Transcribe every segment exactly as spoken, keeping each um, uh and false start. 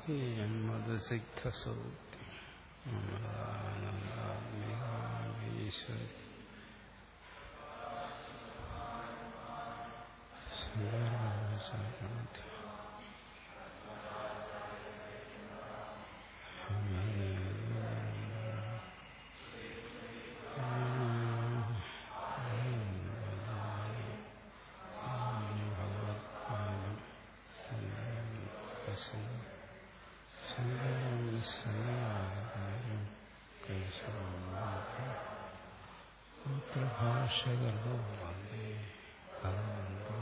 യന്മദസിദ്ധസൂക്തി അമൃതാനന്ദാത്മികാമീശ്വരി സുന്ദരാചാര്യ ഭാഷകർഗോ വന്ദേ ഭഗവന്തോ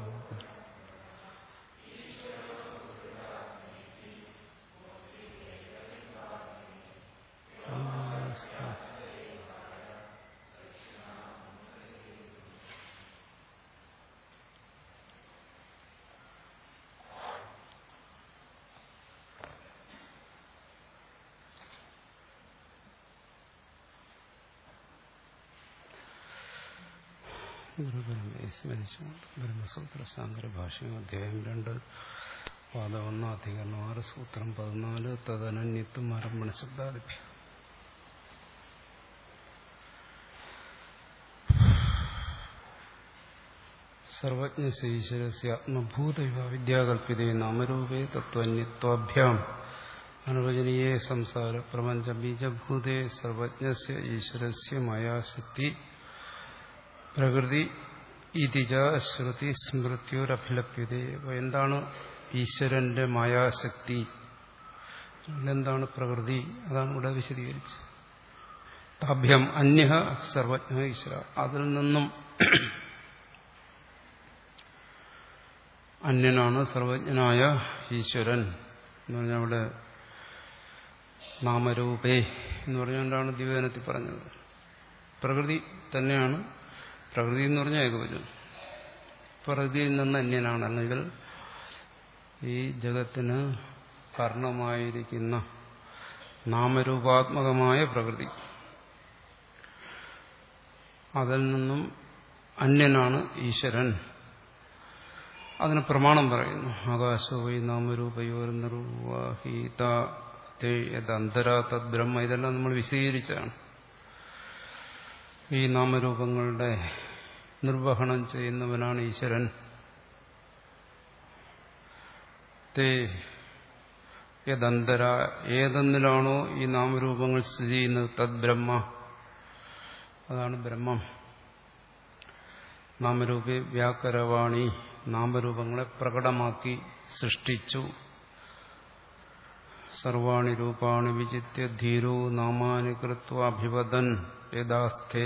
ഗുരുപരമയെ സ്മരിച്ചുകൊണ്ട് ബ്രഹ്മസൂത്ര സാങ്കര ഭാഷ്യം അധ്യായം രണ്ട് പാദം ഒന്ന് അധികരണം ആറ് സൂത്രം പതിനാല് തദനന്യത്വം ആരംഭണ ശബ്ദാദിഭ്യ സർവജ്ഞശീശ്വരസ്യ ആത്മഭൂതൈവ വിദ്യാകൽപ്പിതേ നാമരൂപേ തത്വന്യത്വാഭ്യാം അനുവചനീയേ സംസാര പ്രപഞ്ച ബീജഭൂതേ സർവജ്ഞസ്യ ഈശ്വരസ്യ മായാശക്തി പ്രകൃതി ഇതിജ ശ്രുതി സ്മൃത്യോരഭിലപ്യതേ. എന്താണ് ഈശ്വരന്റെ മായാശക്തി, എന്താണ് പ്രകൃതി, അതാണ് ഇവിടെ വിശദീകരിച്ചത്. താഭ്യം അന്യ സർവജ്ഞ ഈശ്വര, അതിൽ നിന്നും അന്യനാണ് സർവജ്ഞനായ ഈശ്വരൻ എന്ന് പറഞ്ഞാൽ അവിടെ നാമരൂപേ എന്ന് പറഞ്ഞുകൊണ്ടാണ് ദിവ്യനത്തിൽ പറഞ്ഞത്. പ്രകൃതി തന്നെയാണ് പ്രകൃതി എന്ന് പറഞ്ഞാൽ ഏകവചനം. പ്രകൃതിയിൽ നിന്ന് അന്യനാണ്, അല്ലെങ്കിൽ ഈ ജഗത്തിന് കാരണമായിരിക്കുന്ന നാമരൂപാത്മകമായ പ്രകൃതി, അതിൽ നിന്നും അന്യനാണ് ഈശ്വരൻ. അതിന് പ്രമാണം പറയുന്നു. ആകാശോ വൈ നാമരൂപയോർ നിർവാഹീതന്തരാ തദ് ബ്രഹ്മ. ഇതെല്ലാം നമ്മൾ വിശദീകരിച്ചാണ്. ഈ നാമരൂപങ്ങളുടെ നിർവഹണം ചെയ്യുന്നവനാണ് ഈശ്വരൻ. തേ യദന്തര, ഏതെന്നിലാണോ ഈ നാമരൂപങ്ങൾ സ്ഥിതി ചെയ്യുന്നത്, തദ് ബ്രഹ്മ, അതാണ് ബ്രഹ്മം. നാമരൂപേ വ്യാകരവാണി, നാമരൂപങ്ങളെ പ്രകടമാക്കി സൃഷ്ടിച്ചു. സർവാണി രൂപാണി വിചിത്യ ധീരോ നാമാനി കൃത്വാ അഭിവദൻ യഥാസ്ഥേ.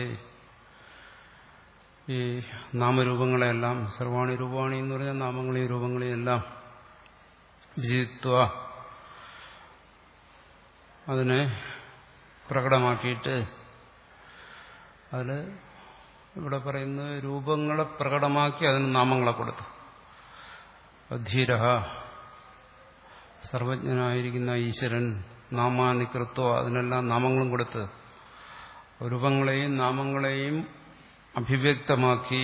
ഈ നാമരൂപങ്ങളെല്ലാം, സർവാണി രൂപാണി എന്ന് പറഞ്ഞാൽ നാമങ്ങളെയും രൂപങ്ങളെയും എല്ലാം വിചിത്വ, അതിനെ പ്രകടമാക്കിയിട്ട്, അതിൽ ഇവിടെ പറയുന്നത് രൂപങ്ങളെ പ്രകടമാക്കി അതിന് നാമങ്ങളെ കൊടുത്തു. ധീര, സർവജ്ഞനായിരിക്കുന്ന ഈശ്വരൻ, നാമാനികൃത്വ, അതിനെല്ലാം നാമങ്ങളും കൊടുത്ത് രൂപങ്ങളെയും നാമങ്ങളെയും അഭിവ്യക്തമാക്കി,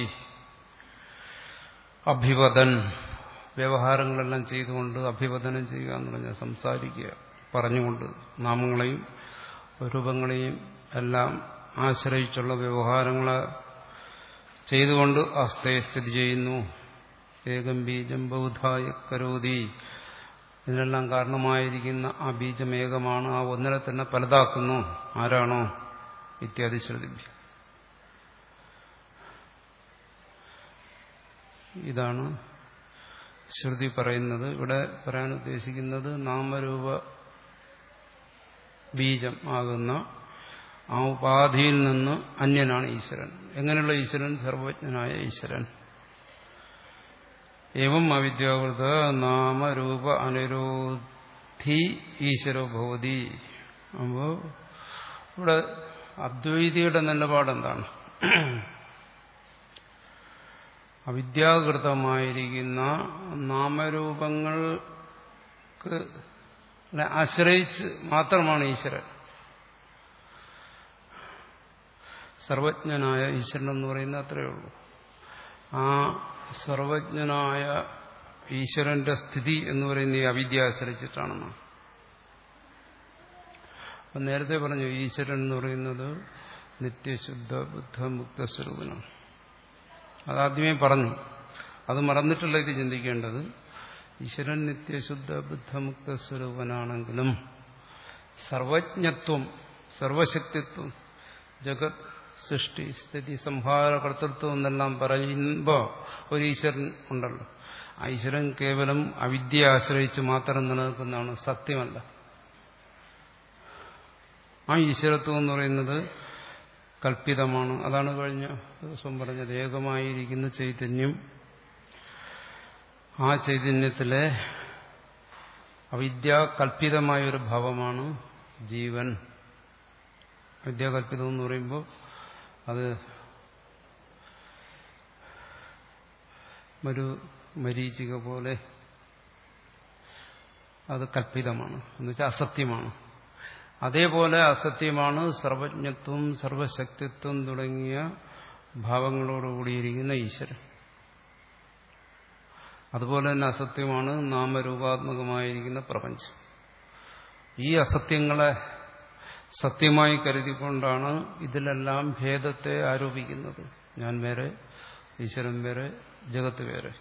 അഭിവദൻ, വ്യവഹാരങ്ങളെല്ലാം ചെയ്തുകൊണ്ട്, അഭിവദനം ചെയ്യുക എന്ന് പറഞ്ഞാൽ സംസാരിക്കുക, പറഞ്ഞുകൊണ്ട്, നാമങ്ങളെയും രൂപങ്ങളെയും എല്ലാം ആശ്രയിച്ചുള്ള വ്യവഹാരങ്ങളെ ചെയ്തുകൊണ്ട് അസ്ഥയെ സ്ഥിതി ചെയ്യുന്നു. ഏകം ബീജം ബൗധായ കരോതി, ഇതിനെല്ലാം കാരണമായിരിക്കുന്ന ആ ബീജം ഏകമാണ്, ആ ഒന്നിനെ തന്നെ പലതാക്കുന്നു. ആരാണോ? ഇത്യാദി ശ്രുതി. ഇതാണ് ശ്രുതി പറയുന്നത്. ഇവിടെ പറയാൻ ഉദ്ദേശിക്കുന്നത് നാമരൂപ ബീജം ആകുന്ന ആ ഉപാധിയിൽ നിന്ന് അന്യനാണ് ഈശ്വരൻ. എങ്ങനെയുള്ള ഈശ്വരൻ? സർവജ്ഞനായ ഈശ്വരൻ. ഏവം അവിദ്യാകൃത നാമരൂപ അനുരോധി ഈശ്വരോ ഭവതി. അപ്പോ ഇവിടെ അദ്വൈതിയുടെ നിലപാടെന്താണ്? അവിദ്യാകൃതമായിരിക്കുന്ന നാമരൂപങ്ങൾക്ക് ആശ്രയിച്ച് മാത്രമാണ് ഈശ്വരൻ. സർവജ്ഞനായ ഈശ്വരൻ എന്ന് പറയുന്നത് അത്രയേ ഉള്ളൂ. ആ സർവജ്ഞനായ ഈശ്വരന്റെ സ്ഥിതി എന്ന് പറയുന്നത് ഈ അവിദ്യ ആശ്രയിച്ചിട്ടാണെന്നാണ്. അപ്പം നേരത്തെ പറഞ്ഞു ഈശ്വരൻ എന്ന് പറയുന്നത് നിത്യശുദ്ധ ബുദ്ധ മുക്തസ്വരൂപനാണ്. അതാദ്യമേ പറഞ്ഞു. അത് മറന്നിട്ടുള്ള ഇത് ചിന്തിക്കേണ്ടത്. ഈശ്വരൻ നിത്യശുദ്ധ ബുദ്ധമുക്ത സ്വരൂപനാണെങ്കിലും സർവജ്ഞത്വം, സർവശക്തിത്വം, ജഗത് സൃഷ്ടി സ്ഥിതി സംഹാര കർത്തൃത്വം എന്നെല്ലാം പറയുമ്പോൾ ഒരു ഈശ്വരൻ ഉണ്ടല്ലോ. ആ ഈശ്വരൻ കേവലം അവിദ്യയെ ആശ്രയിച്ച് മാത്രം നിലനിൽക്കുന്നതാണ്, സത്യമല്ല. ആ ഈശ്വരത്വം എന്ന് പറയുന്നത് കൽപ്പിതമാണ്. അതാണ് കഴിഞ്ഞ ദിവസം പറഞ്ഞത്. ഏകമായിരിക്കുന്ന ചൈതന്യം, ആ ചൈതന്യത്തിലെ അവിദ്യാകൽപിതമായൊരു ഭാവമാണ് ജീവൻ. വിദ്യാകൽപിതം എന്ന് പറയുമ്പോൾ അത് ഒരു മരീചിക പോലെ അത് കൽപ്പിതമാണ്, എന്നുവെച്ചാൽ അസത്യമാണ്. അതേപോലെ അസത്യമാണ് സർവജ്ഞത്വം, സർവശക്തിത്വം തുടങ്ങിയ ഭാവങ്ങളോടുകൂടിയിരിക്കുന്ന ഈശ്വരൻ. അതുപോലെ തന്നെ അസത്യമാണ് നാമരൂപാത്മകമായിരിക്കുന്ന പ്രപഞ്ചം. ഈ അസത്യങ്ങളെ സത്യമായി കരുതിക്കൊണ്ടാണ് ഇതിലെല്ലാം ഭേദത്തെ ആരോപിക്കുന്നത്. ഞാൻ വേറെ, ഈശ്വരൻ വേറെ, ജഗത്ത് വേറെ.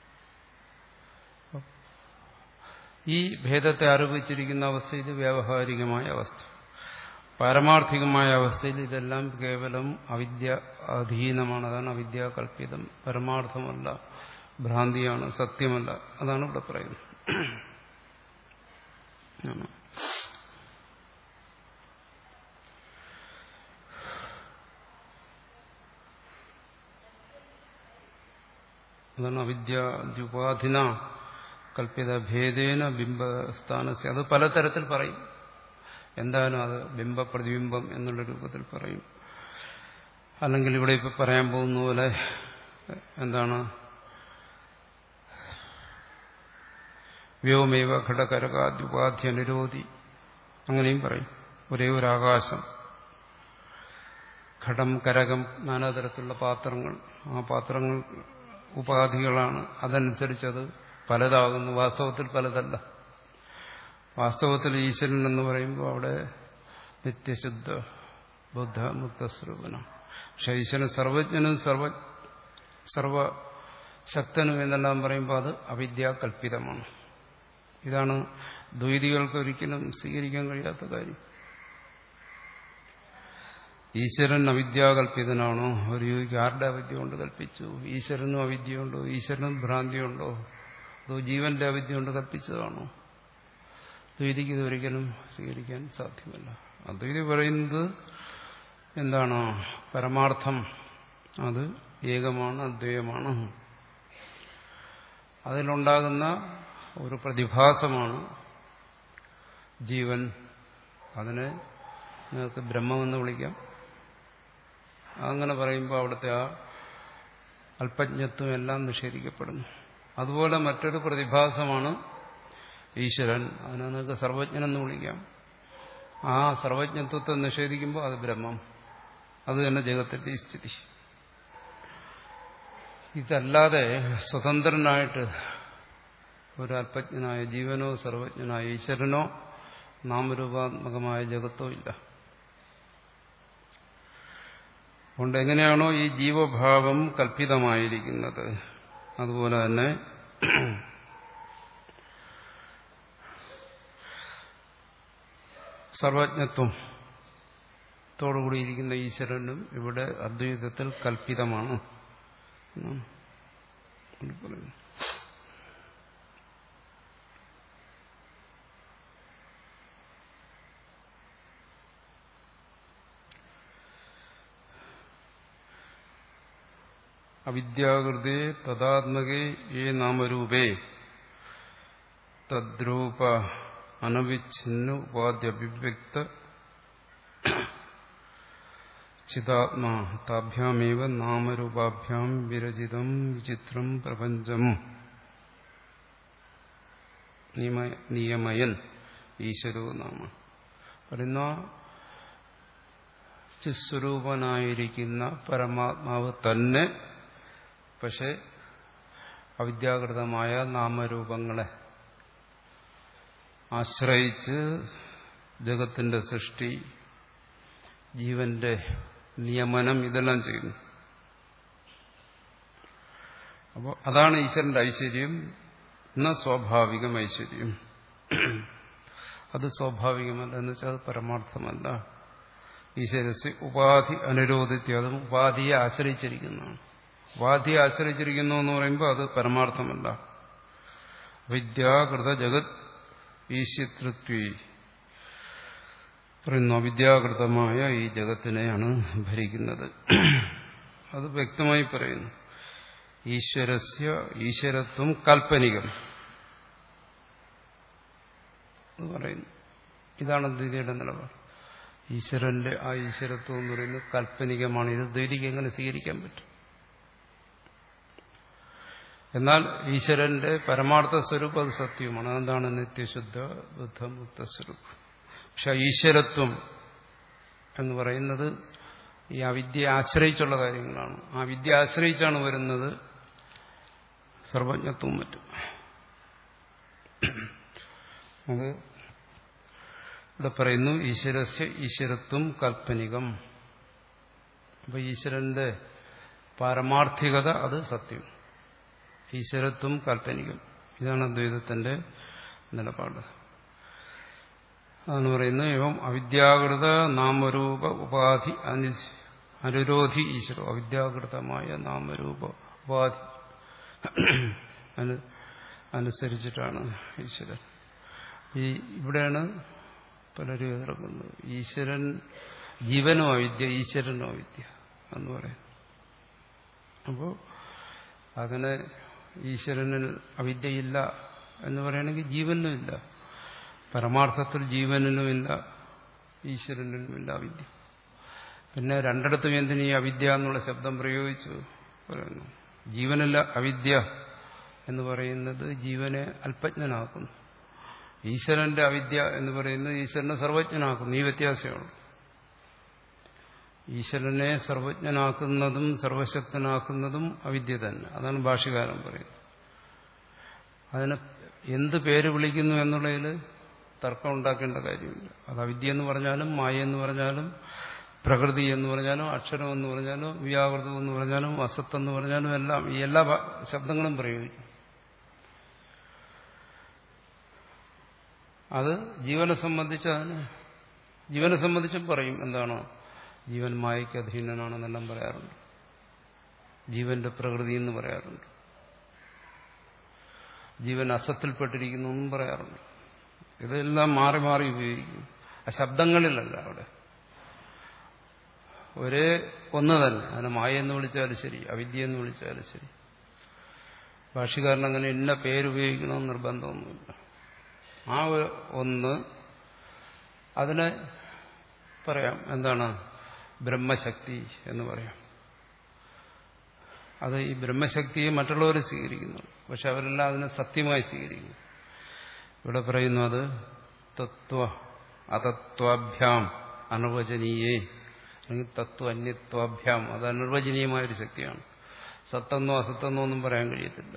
ഈ ഭേദത്തെ ആരോപിച്ചിരിക്കുന്ന അവസ്ഥ ഇത് വ്യാവഹാരികമായ അവസ്ഥ. പാരമാർത്ഥികമായ അവസ്ഥയിൽ ഇതെല്ലാം കേവലം അവിദ്യ അധീനമാണ്. അതാണ് അവിദ്യാകൽപിതം. പരമാർത്ഥമല്ല, ഭ്രാന്തിയാണ്, സത്യമല്ല. അതാണ് ഇവിടെ പറയുന്നത്. അതാണ് അവിദ്യാദ്യുപാധിന കൽപ്പിത ഭേദേന ബിംബസ്ഥാനസ്യ. അത് പലതരത്തിൽ പറയും. എന്തായാലും അത് ബിംബ പ്രതിബിംബം എന്നുള്ള രൂപത്തിൽ പറയും. അല്ലെങ്കിൽ ഇവിടെ ഇപ്പം പറയാൻ പോകുന്ന പോലെ എന്താണ്, വ്യോമേവ ഘടകരകാദ്യുപാധ്യ നിരോധി, അങ്ങനെയും പറയും. ഒരേ ഒരു ആകാശം, ഘടം, കരകം, നാനാതരത്തിലുള്ള പാത്രങ്ങൾ, ആ പാത്രങ്ങൾ ഉപാധികളാണ്. അതനുസരിച്ചത് പലതാകുന്നു. വാസ്തവത്തിൽ പലതല്ല. വാസ്തവത്തിൽ ഈശ്വരൻ എന്ന് പറയുമ്പോൾ അവിടെ നിത്യശുദ്ധ ബുദ്ധ മുക്തസ്വരൂപനാണ്. പക്ഷെ ഈശ്വരൻ സർവജ്ഞനും സർവ സർവശക്തനും എന്നെല്ലാം പറയുമ്പോൾ അത് അവിദ്യാകൽപിതമാണ്. ഇതാണ് ദ്വൈതികൾക്ക് ഒരിക്കലും സ്വീകരിക്കാൻ കഴിയാത്ത കാര്യം. ഈശ്വരൻ അവിദ്യാകൽപിതനാണോ? ഒരു യോഗിക്ക് ആരുടെ അവിദ്യ കൊണ്ട് കൽപ്പിച്ചു? ഈശ്വരനും അവിദ്യയുണ്ടോ? ഈശ്വരനും ഭ്രാന്തിയുണ്ടോ? അതോ ജീവന്റെ അവിദ്യ കൊണ്ട് കൽപ്പിച്ചതാണോ? ദ്വൈതിക്ക് ഇതൊരിക്കലും സ്വീകരിക്കാൻ സാധ്യമല്ല. അദ്വൈതി പറയുന്നത് എന്താണ്? പരമാർത്ഥം അത് ഏകമാണ്, അദ്വൈതമാണ്. അതിലുണ്ടാകുന്ന ഒരു പ്രതിഭാസമാണ് ജീവൻ. അതിനെ നിങ്ങൾക്ക് ബ്രഹ്മമെന്ന് വിളിക്കാം. അങ്ങനെ പറയുമ്പോൾ അവിടുത്തെ ആ അല്പജ്ഞത്വം എല്ലാം നിഷേധിക്കപ്പെടുന്നു. അതുപോലെ മറ്റൊരു പ്രതിഭാസമാണ് ഈശ്വരൻ. അതിനെ നിങ്ങൾക്ക് സർവജ്ഞനെന്ന് വിളിക്കാം. ആ സർവജ്ഞത്വത്തെ നിഷേധിക്കുമ്പോൾ അത് ബ്രഹ്മം. അത് തന്നെ ജഗത്തിന്റെ സ്ഥിതി. ഇതല്ലാതെ സ്വതന്ത്രനായിട്ട് ഒരു അല്പജ്ഞനായ ജീവനോ സർവജ്ഞനായ ഈശ്വരനോ നാമരൂപാത്മകമായ ജഗത്തോ ഇല്ല. അതുകൊണ്ട് എങ്ങനെയാണോ ഈ ജീവഭാവം കൽപ്പിതമായിരിക്കുന്നത്, അതുപോലെ തന്നെ സർവജ്ഞത്വത്തോടുകൂടിയിരിക്കുന്ന ഈശ്വരനും ഇവിടെ അദ്വൈതത്തിൽ കൽപ്പിതമാണ്. അവിദ്യാകൃതേ തദാത്മകേ യേ നാമരൂപേ തദ്രൂപ അനവിച്ഛിന്ന ഉപാധ്യഭിവ്യക്ത ചിതാത്മാ താഭ്യാമേവ നാമരൂപാഭ്യാം വിരചിതം വിചിത്രം പ്രപഞ്ചം നിയമയൻ ഈശ്വരോ നാമ. പറയുന്ന ചിസ്വരൂപനായിരിക്കുന്ന പരമാത്മാവ് തന്നെ, പക്ഷെ അവിദ്യാകൃതമായ നാമരൂപങ്ങളെ ആശ്രയിച്ച് ജഗത്തിന്റെ സൃഷ്ടി, ജീവന്റെ നിയമനം, ഇതെല്ലാം ചെയ്യുന്നു. അപ്പോൾ അതാണ് ഈശ്വരന്റെ ഐശ്വര്യം. എന്ന സ്വാഭാവികം ഐശ്വര്യം. അത് സ്വാഭാവികമല്ല എന്ന് വെച്ചാൽ അത് പരമാർത്ഥമല്ല. ഈശ്വരസ്യ ഉപാധി അനുരോധിത്യം, അതും ഉപാധിയെ ആശ്രയിച്ചിരിക്കുന്നതാണ്. ഉപാധിയെ ആശ്രയിച്ചിരിക്കുന്നു എന്ന് പറയുമ്പോൾ അത് പരമാർത്ഥമല്ല. വിദ്യാകൃത ജഗത് ഈശ്വതൃത്വേ പറയുന്നു. അവിദ്യാകൃതമായ ഈ ജഗത്തിനെയാണ് ഭരിക്കുന്നത്. അത് വ്യക്തമായി പറയുന്നു. ഈശ്വരസ്യ ഈശ്വരത്വം കാൽപ്പനികം എന്ന് പറയുന്നു. ഇതാണ് ദ്വൈതിയുടെ നിലപാട്. ഈശ്വരന്റെ ആ ഈശ്വരത്വം എന്ന് പറയുന്നത് കാൽപ്പനികമാണ്. ഇത് ദ്വൈതിക്ക് എങ്ങനെ സ്വീകരിക്കാൻ പറ്റും? എന്നാൽ ഈശ്വരന്റെ പരമാർത്ഥ സ്വരൂപം അത് സത്യമാണ്. അതെന്താണ്? നിത്യശുദ്ധ ബുദ്ധമുക്ത സ്വരൂപം. പക്ഷെ ഈശ്വരത്വം എന്ന് പറയുന്നത് ഈ അവിദ്യയെ ആശ്രയിച്ചുള്ള കാര്യങ്ങളാണ്. ആ വിദ്യ ആശ്രയിച്ചാണ് വരുന്നത് സർവജ്ഞത്വവും മറ്റും. അത് ഇവിടെ പറയുന്നു ഈശ്വരസ്യ ഈശ്വരത്വം കാൽപ്പനികം. അപ്പൊ ഈശ്വരന്റെ പാരമാർത്ഥികത അത് സത്യം, ഈശ്വരത്വം കാൽപ്പനികം. ഇതാണ് അദ്വൈതത്തിന്റെ നിലപാട്. അതാണ് പറയുന്നത് ഏവം അവിദ്യാകൃത നാമരൂപ ഉപാധി അനുരോധി ഈശ്വരോ. അവിദ്യാകൃതമായ നാമരൂപ ഉപാധി അനുസരിച്ചിട്ടാണ് ഈശ്വരൻ. ഈ ഇവിടെയാണ് പലരും എതിർക്കുന്നത്. ഈശ്വരൻ ജീവനോ അവിദ്യ, ഈശ്വരനോ അവിദ്യ എന്ന് പറയും. അപ്പോൾ അങ്ങനെ ഈശ്വരനിൽ അവിദ്യയില്ല എന്ന് പറയുകയാണെങ്കിൽ ജീവനും ഇല്ല. പരമാർത്ഥത്തിൽ ജീവനിലുമില്ല, ഈശ്വരനിലുമില്ല അവിദ്യ. പിന്നെ രണ്ടിടത്തും എന്തിനീ അവിദ്യ എന്നുള്ള ശബ്ദം പ്രയോഗിച്ചു പറയുന്നു. ജീവനില്ല അവിദ്യ എന്ന് പറയുന്നത് ജീവനെ അല്പജ്ഞനാക്കുന്നു. ഈശ്വരന്റെ അവിദ്യ എന്ന് പറയുന്നത് ഈശ്വരനെ സർവജ്ഞനാക്കുന്നു. ഈ വ്യത്യാസമാണ്. ഈശ്വരനെ സർവജ്ഞനാക്കുന്നതും സർവശക്തനാക്കുന്നതും അവിദ്യ തന്നെ. അതാണ് ഭാഷ്യകാരൻ പറയുന്നത്. അതിനെ എന്ത് പേര് വിളിക്കുന്നു എന്നുള്ളതിൽ തർക്കം ഉണ്ടാക്കേണ്ട കാര്യമില്ല. അത് അവിദ്യ എന്ന് പറഞ്ഞാലും മായ എന്ന് പറഞ്ഞാലും പ്രകൃതി എന്ന് പറഞ്ഞാലും അക്ഷരം എന്ന് പറഞ്ഞാലും വ്യാകൃതം എന്ന് പറഞ്ഞാലും അസത്ത് എന്ന് പറഞ്ഞാലും എല്ലാം ഈ എല്ലാ ശബ്ദങ്ങളും പ്രയോഗിക്കും. അത് ജീവനെ സംബന്ധിച്ച് അതിന് ജീവനെ സംബന്ധിച്ചും പറയും. എന്താണോ ജീവൻ മായയ്ക്ക് അധീനനാണെന്നെല്ലാം പറയാറുണ്ട്. ജീവന്റെ പ്രകൃതി എന്ന് പറയാറുണ്ട്. ജീവൻ അസത്തിൽപ്പെട്ടിരിക്കുന്നു എന്നും പറയാറുണ്ട്. ഇതെല്ലാം മാറി മാറി ഉപയോഗിക്കും. ആ ശബ്ദങ്ങളിലല്ല. അവിടെ ഒരേ ഒന്ന് തന്നെ. അതിനെ മായ എന്ന് വിളിച്ചാലും ശരി, അവിദ്യ എന്ന് വിളിച്ചാലും ശരി. ഭാഷ്യകാരൻ അങ്ങനെ ഇന്ന പേരുപയോഗിക്കണമെന്ന് നിർബന്ധമൊന്നുമില്ല. ആ ഒന്ന് അതിനെ പറയാം. എന്താണ്? ബ്രഹ്മശക്തി എന്ന് പറയാം. അത് ഈ ബ്രഹ്മശക്തിയെ മറ്റുള്ളവർ സ്വീകരിക്കുന്നു. പക്ഷെ അവരെല്ലാം അതിനെ സത്യമായി സ്വീകരിക്കുന്നു. ഇവിടെ പറയുന്നു അത് തത്വ അതത്വാഭ്യാം അനിർവചനീയേ, അല്ലെങ്കിൽ തത്വ അന്യത്വാഭ്യാം, അത് അനിർവചനീയമായൊരു ശക്തിയാണ്. സത്തെന്നോ അസത്തെന്നോ ഒന്നും പറയാൻ കഴിയത്തില്ല.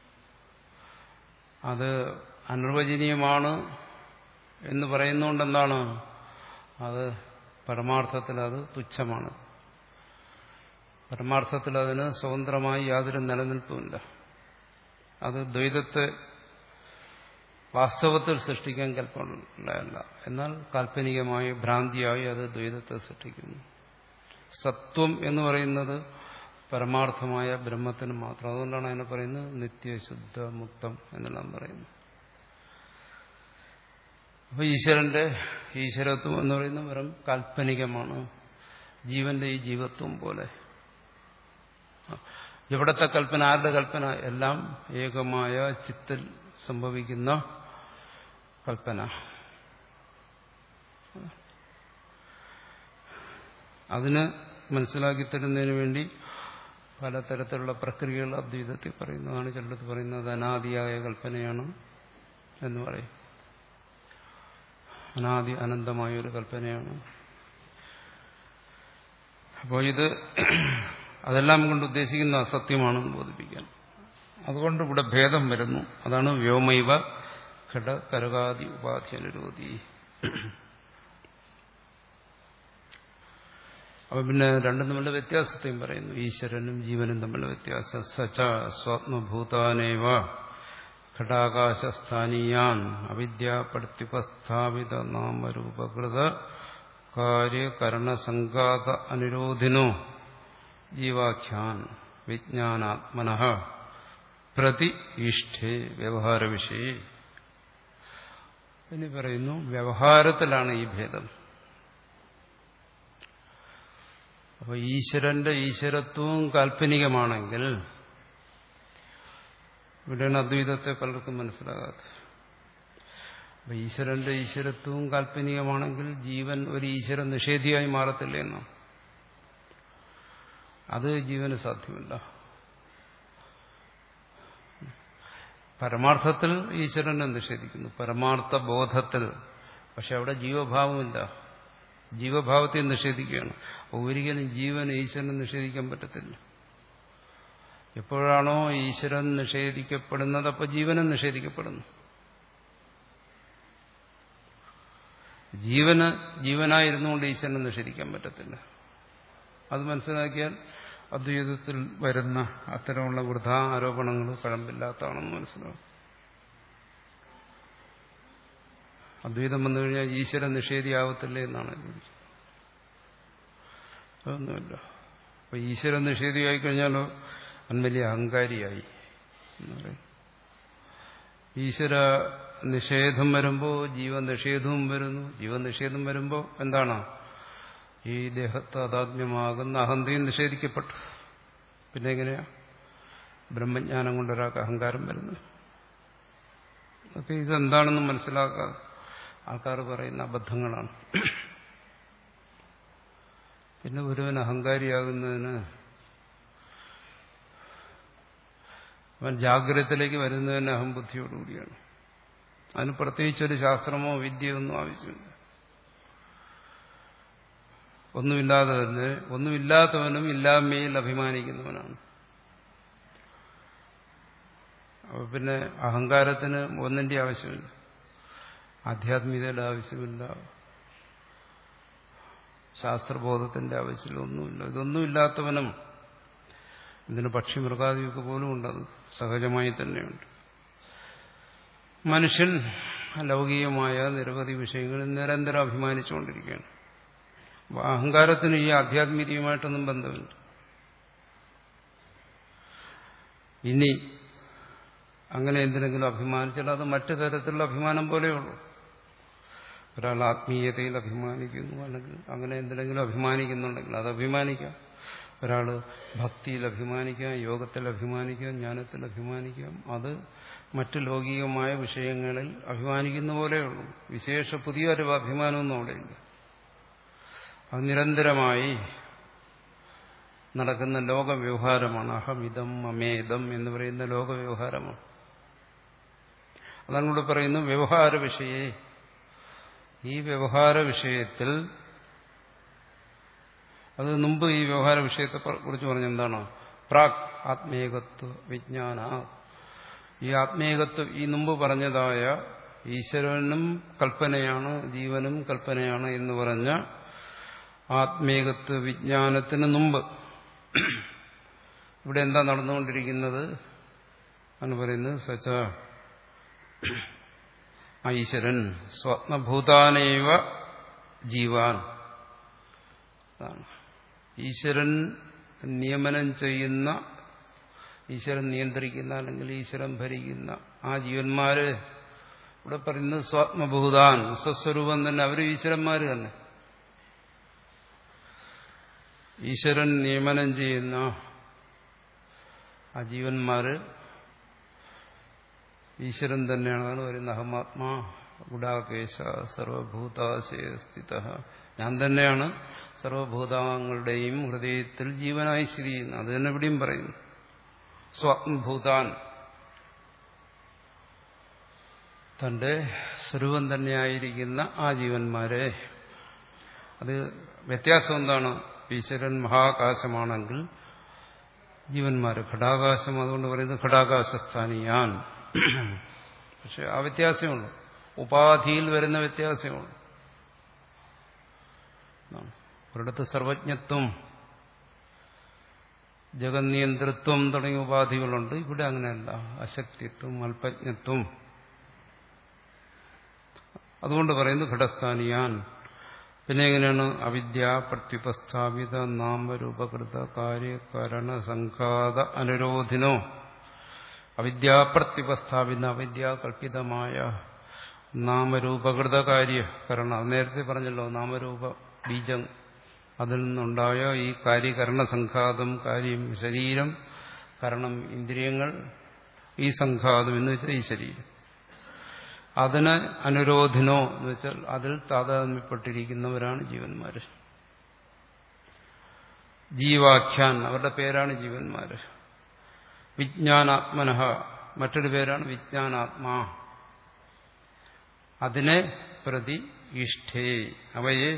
അത് അനിർവചനീയമാണ് എന്ന് പറയുന്നതുകൊണ്ട് എന്താണ്? അത് പരമാർത്ഥത്തിൽ അത് തുച്ഛമാണ്. പരമാർത്ഥത്തിൽ അതിന് സ്വതന്ത്രമായി യാതൊരു നിലനിൽപ്പുമില്ല. അത് ദ്വൈതത്തെ വാസ്തവത്തിൽ സൃഷ്ടിക്കാൻ കൽപ്പനയുള്ളതല്ല. എന്നാൽ കാൽപ്പനികമായി ഭ്രാന്തിയായി അത് ദ്വൈതത്തെ സൃഷ്ടിക്കുന്നു. സത്വം എന്ന് പറയുന്നത് പരമാർത്ഥമായ ബ്രഹ്മത്തിന് മാത്രം. അതുകൊണ്ടാണ് അതിനെ പറയുന്നത് നിത്യശുദ്ധ മുക്തം എന്നെല്ലാം പറയുന്നത്. അപ്പൊ ഈശ്വരന്റെ ഈശ്വരത്വം എന്ന് പറയുന്നത് വെറും കാൽപ്പനികമാണ്. ജീവന്റെ ഈ ജീവത്വം പോലെ. ഇവിടത്തെ കൽപ്പന ആരുടെ കൽപ്പന? എല്ലാം ഏകമായ ചിത്തിൽ സംഭവിക്കുന്ന കൽപ്പന. അതിന് മനസ്സിലാക്കി തരുന്നതിന് വേണ്ടി പലതരത്തിലുള്ള പ്രക്രിയകൾ അദ്വൈതത്തിൽ പറയുന്നതാണ്. ചിലടത്ത് പറയുന്നത് അനാദിയായ കൽപ്പനയാണ് എന്ന് പറയും. അനാദി അനന്തമായ ഒരു കൽപ്പനയാണ്. അപ്പോൾ ഇത് അതെല്ലാം കൊണ്ട് ഉദ്ദേശിക്കുന്ന അസത്യമാണെന്ന് ബോധിപ്പിക്കാൻ. അതുകൊണ്ട് ഇവിടെ ഭേദം വരുന്നു. അതാണ് വ്യോമൈവ ഘട കരകാദി ഉപാധി അനുരോധി. അപ്പൊ പിന്നെ രണ്ടും തമ്മിലുള്ള വ്യത്യാസത്തെയും പറയുന്നു. ഈശ്വരനും ജീവനും തമ്മിലുള്ള വ്യത്യാസം. സച സ്വാത്മഭൂതാനേവ ഘടാകാശസ്ഥാനീയാൻ അവിദ്യാപ്രത്യുപസ്ഥാപിത നാമരൂപകൃത കാര്യകരണസംഘാത അനുരോധിനോ ജീവാഖ്യാൻ വിജ്ഞാനാത്മനഃ പ്രതി ഈഷ്ഠേ വ്യവഹാര വിഷയേ. ഇനി പറയുന്നു വ്യവഹാരത്തിലാണ് ഈ ഭേദം. അപ്പൊ ഈശ്വരന്റെ ഈശ്വരത്വവും കാൽപ്പനികമാണെങ്കിൽ ഇവിടെയാണ് അദ്വൈതത്തെ പലർക്കും മനസ്സിലാകാത്തത്. അപ്പൊ ഈശ്വരന്റെ ഈശ്വരത്വവും കാൽപ്പനികമാണെങ്കിൽ ജീവൻ ഒരു ഈശ്വര നിഷേധിയായി മാറത്തില്ല എന്നാണ്. അത് ജീവന് സാധ്യമല്ല. പരമാർത്ഥത്തിൽ ഈശ്വരനെ നിഷേധിക്കുന്നു, പരമാർത്ഥ ബോധത്തിൽ. പക്ഷെ അവിടെ ജീവഭാവമില്ല, ജീവഭാവത്തെ നിഷേധിക്കുകയാണ്. ഒരിക്കലും ജീവൻ ഈശ്വരനെ നിഷേധിക്കാൻ പറ്റത്തില്ല. എപ്പോഴാണോ ഈശ്വരൻ നിഷേധിക്കപ്പെടുന്നത് അപ്പോൾ ജീവനും നിഷേധിക്കപ്പെടുന്നു. ജീവന് ജീവനായിരുന്നുകൊണ്ട് ഈശ്വരനെ നിഷേധിക്കാൻ പറ്റത്തില്ല. അത് മനസ്സിലാക്കിയാൽ അദ്വൈതത്തിൽ വരുന്ന അത്തരമുള്ള വൃഥാ ആരോപണങ്ങൾ കഴമ്പില്ലാത്തതാണെന്ന് മനസ്സിലാവും. അദ്വൈതം വന്നു കഴിഞ്ഞാൽ ഈശ്വരൻ നിഷേധിയാവത്തില്ലേ എന്നാണ് ചോദിച്ചത്. അതൊന്നുമില്ല. അപ്പൊ ഈശ്വരൻ നിഷേധിയായി കഴിഞ്ഞാലോ അവൻ വലിയ അഹങ്കാരിയായി എന്ന് പറയും. ഈശ്വര നിഷേധം വരുമ്പോൾ ജീവനിഷേധവും വരുന്നു. ജീവനിഷേധം വരുമ്പോൾ എന്താണ്? ഈ ദേഹത്താതാത്മ്യമാകുന്ന അഹന്തയും നിഷേധിക്കപ്പെട്ടു. പിന്നെ എങ്ങനെയാ ബ്രഹ്മജ്ഞാനം കൊണ്ടൊരാൾക്ക് അഹങ്കാരം വരുന്നത്? അപ്പൊ ഇതെന്താണെന്ന് മനസ്സിലാക്കാതെ ആൾക്കാർ പറയുന്ന അബദ്ധങ്ങളാണ്. പിന്നെ ഒരുവൻ അഹങ്കാരിയാകുന്നതിന് അവൻ ജാഗ്രതത്തിലേക്ക് വരുന്നതിന് അഹംബുദ്ധിയോടുകൂടിയാണ്. അതിന് പ്രത്യേകിച്ചൊരു ശാസ്ത്രമോ വിദ്യയോ ഒന്നും ആവശ്യമില്ല. ഒന്നുമില്ലാതെ തന്നെ ഒന്നുമില്ലാത്തവനും ഇല്ലായ്മയിൽ അഭിമാനിക്കുന്നവനാണ്. അപ്പൊ പിന്നെ അഹങ്കാരത്തിന് ഒന്നിന്റെ ആവശ്യമില്ല, ആധ്യാത്മികതയുടെ ആവശ്യമില്ല, ശാസ്ത്രബോധത്തിന്റെ ആവശ്യമില്ല, ഒന്നുമില്ല. ഇതൊന്നുമില്ലാത്തവനും ഇതിന് പക്ഷി മൃഗാദിയൊക്കെ പോലും ഉണ്ടത് സഹജമായി തന്നെയുണ്ട്. മനുഷ്യൻ ലൗകികമായ നിരവധി വിഷയങ്ങളിൽ നിരന്തരം അഭിമാനിച്ചുകൊണ്ടിരിക്കുകയാണ്. അഹങ്കാരത്തിന് ഈ ആധ്യാത്മികമായിട്ടൊന്നും ബന്ധമില്ല. ഇനി അങ്ങനെ എന്തിനെങ്കിലും അഭിമാനിച്ചാൽ അത് മറ്റു തരത്തിലുള്ള അഭിമാനം പോലെയുള്ളൂ. ഒരാൾ ആത്മീയതയിൽ അഭിമാനിക്കുന്നു, അല്ലെങ്കിൽ അങ്ങനെ എന്തിനെങ്കിലും അഭിമാനിക്കുന്നുണ്ടെങ്കിൽ അത് അഭിമാനിക്കാം. ഒരാൾ ഭക്തിയിൽ അഭിമാനിക്കാം, യോഗത്തിൽ അഭിമാനിക്കാം, ജ്ഞാനത്തിൽ അഭിമാനിക്കാം. അത് മറ്റു ലൗകികമായ വിഷയങ്ങളിൽ അഭിമാനിക്കുന്ന പോലെയുള്ളൂ. വിശേഷ പുതിയൊരു അഭിമാനമൊന്നും അവിടെയില്ല. അത് നിരന്തരമായി നടക്കുന്ന ലോകവ്യവഹാരമാണ്. അഹമിതം അമേദം എന്ന് പറയുന്ന ലോകവ്യവഹാരമാണ്. അതാണ് ഇവിടെ പറയുന്നത് വ്യവഹാര വിഷയേ. ഈ വ്യവഹാര വിഷയത്തിൽ, അത് മുമ്പ് ഈ വ്യവഹാര വിഷയത്തെ കുറിച്ച് പറഞ്ഞെന്താണ്? പ്രാക് ആത്മേകത്വ വിജ്ഞാന. ഈ ആത്മേകത്വം ഈ മുമ്പ് പറഞ്ഞതായ ഈശ്വരനും കൽപ്പനയാണ്, ജീവനും കൽപ്പനയാണ് എന്ന് പറഞ്ഞ ആത്മേകത്വ വിജ്ഞാനത്തിന് മുമ്പ് ഇവിടെ എന്താ നടന്നുകൊണ്ടിരിക്കുന്നത് എന്ന് പറയുന്നത്? സച്ച ഈശ്വരൻ സ്വപ്നഭൂതാനേവ ജീവാൻ. ഈശ്വരൻ നിയമനം ചെയ്യുന്ന, ഈശ്വരൻ നിയന്ത്രിക്കുന്ന, അല്ലെങ്കിൽ ഈശ്വരൻ ഭരിക്കുന്ന ആ ജീവന്മാര് ഇവിടെ പറയുന്നത് സ്വാത്മഭൂതാൻ, സ്വസ്വരൂപം തന്നെ. അവർ ഈശ്വരന്മാര് തന്നെ. ഈശ്വരൻ നിയമനം ചെയ്യുന്ന ആ ജീവന്മാര് ഈശ്വരൻ തന്നെയാണ്. അതാണ് പറയുന്നത് അഹമാത്മാ ഗുഡാകേശ സർവഭൂതാശയ സ്ഥിത. ഞാൻ തന്നെയാണ് സർവഭൂതങ്ങളുടെയും ഹൃദയത്തിൽ ജീവനായി സ്ഥിതി ചെയ്യുന്നത്. അത് തന്നെ ഇവിടെയും പറയുന്നു. സ്വാത്മഭൂതാൻ, തന്റെ സ്വരൂപം തന്നെയായിരിക്കുന്ന ആ ജീവന്മാരെ. അത് വ്യത്യാസം എന്താണ്? ഈശ്വരൻ മഹാകാശമാണെങ്കിൽ ജീവന്മാര് ഘടാകാശം. അതുകൊണ്ട് പറയുന്നത് ഘടാകാശസ്ഥാനിയാൻ. പക്ഷെ ആ വ്യത്യാസമുള്ളൂ, ഉപാധിയിൽ വരുന്ന വ്യത്യാസമുള്ളൂ. ഒരിടത്ത് സർവജ്ഞത്വം, ജഗന്നിയന്ത്രിത്വം തുടങ്ങിയ ഉപാധികളുണ്ട്. ഇവിടെ അങ്ങനെയല്ല. അശക്തിത്വം, അല്പജ്ഞത്വം. അതുകൊണ്ട് പറയുന്നു ഘടസ്ഥാനിയാൻ. പിന്നെ എങ്ങനെയാണ്? അവിദ്യ പ്രത്യുപസ്ഥാപിത നാമരൂപകൃത കാര്യകരണ സംഘാത അനുരോധിനോ. അവിദ്യാപ്രത്യുപസ്ഥാപിത, അവിദ്യ കൽപ്പിതമായ നാമരൂപകൃത കാര്യകരണ, നേരത്തെ പറഞ്ഞല്ലോ, നാമരൂപ ബീജം, അതിൽ നിന്നുണ്ടായ ഈ കാര്യകരണ സംഘാതം, കാര്യം ശരീരം, കരണം ഇന്ദ്രിയങ്ങൾ, ഈ സംഘാതം എന്ന് വെച്ചാൽ ഈ ശരീരം, അതിന് അനുരോധിനോ എന്ന് വെച്ചാൽ അതിൽ താതാത്മ്യപ്പെട്ടിരിക്കുന്നവരാണ് ജീവന്മാര്. ജീവാഖ്യാൻ, അവരുടെ പേരാണ് ജീവന്മാര്. വിജ്ഞാനാത്മനഃ, മറ്റൊരു പേരാണ് വിജ്ഞാനാത്മാ. അതിനെ പ്രതി ഇഷ്ഠേ, അവയെ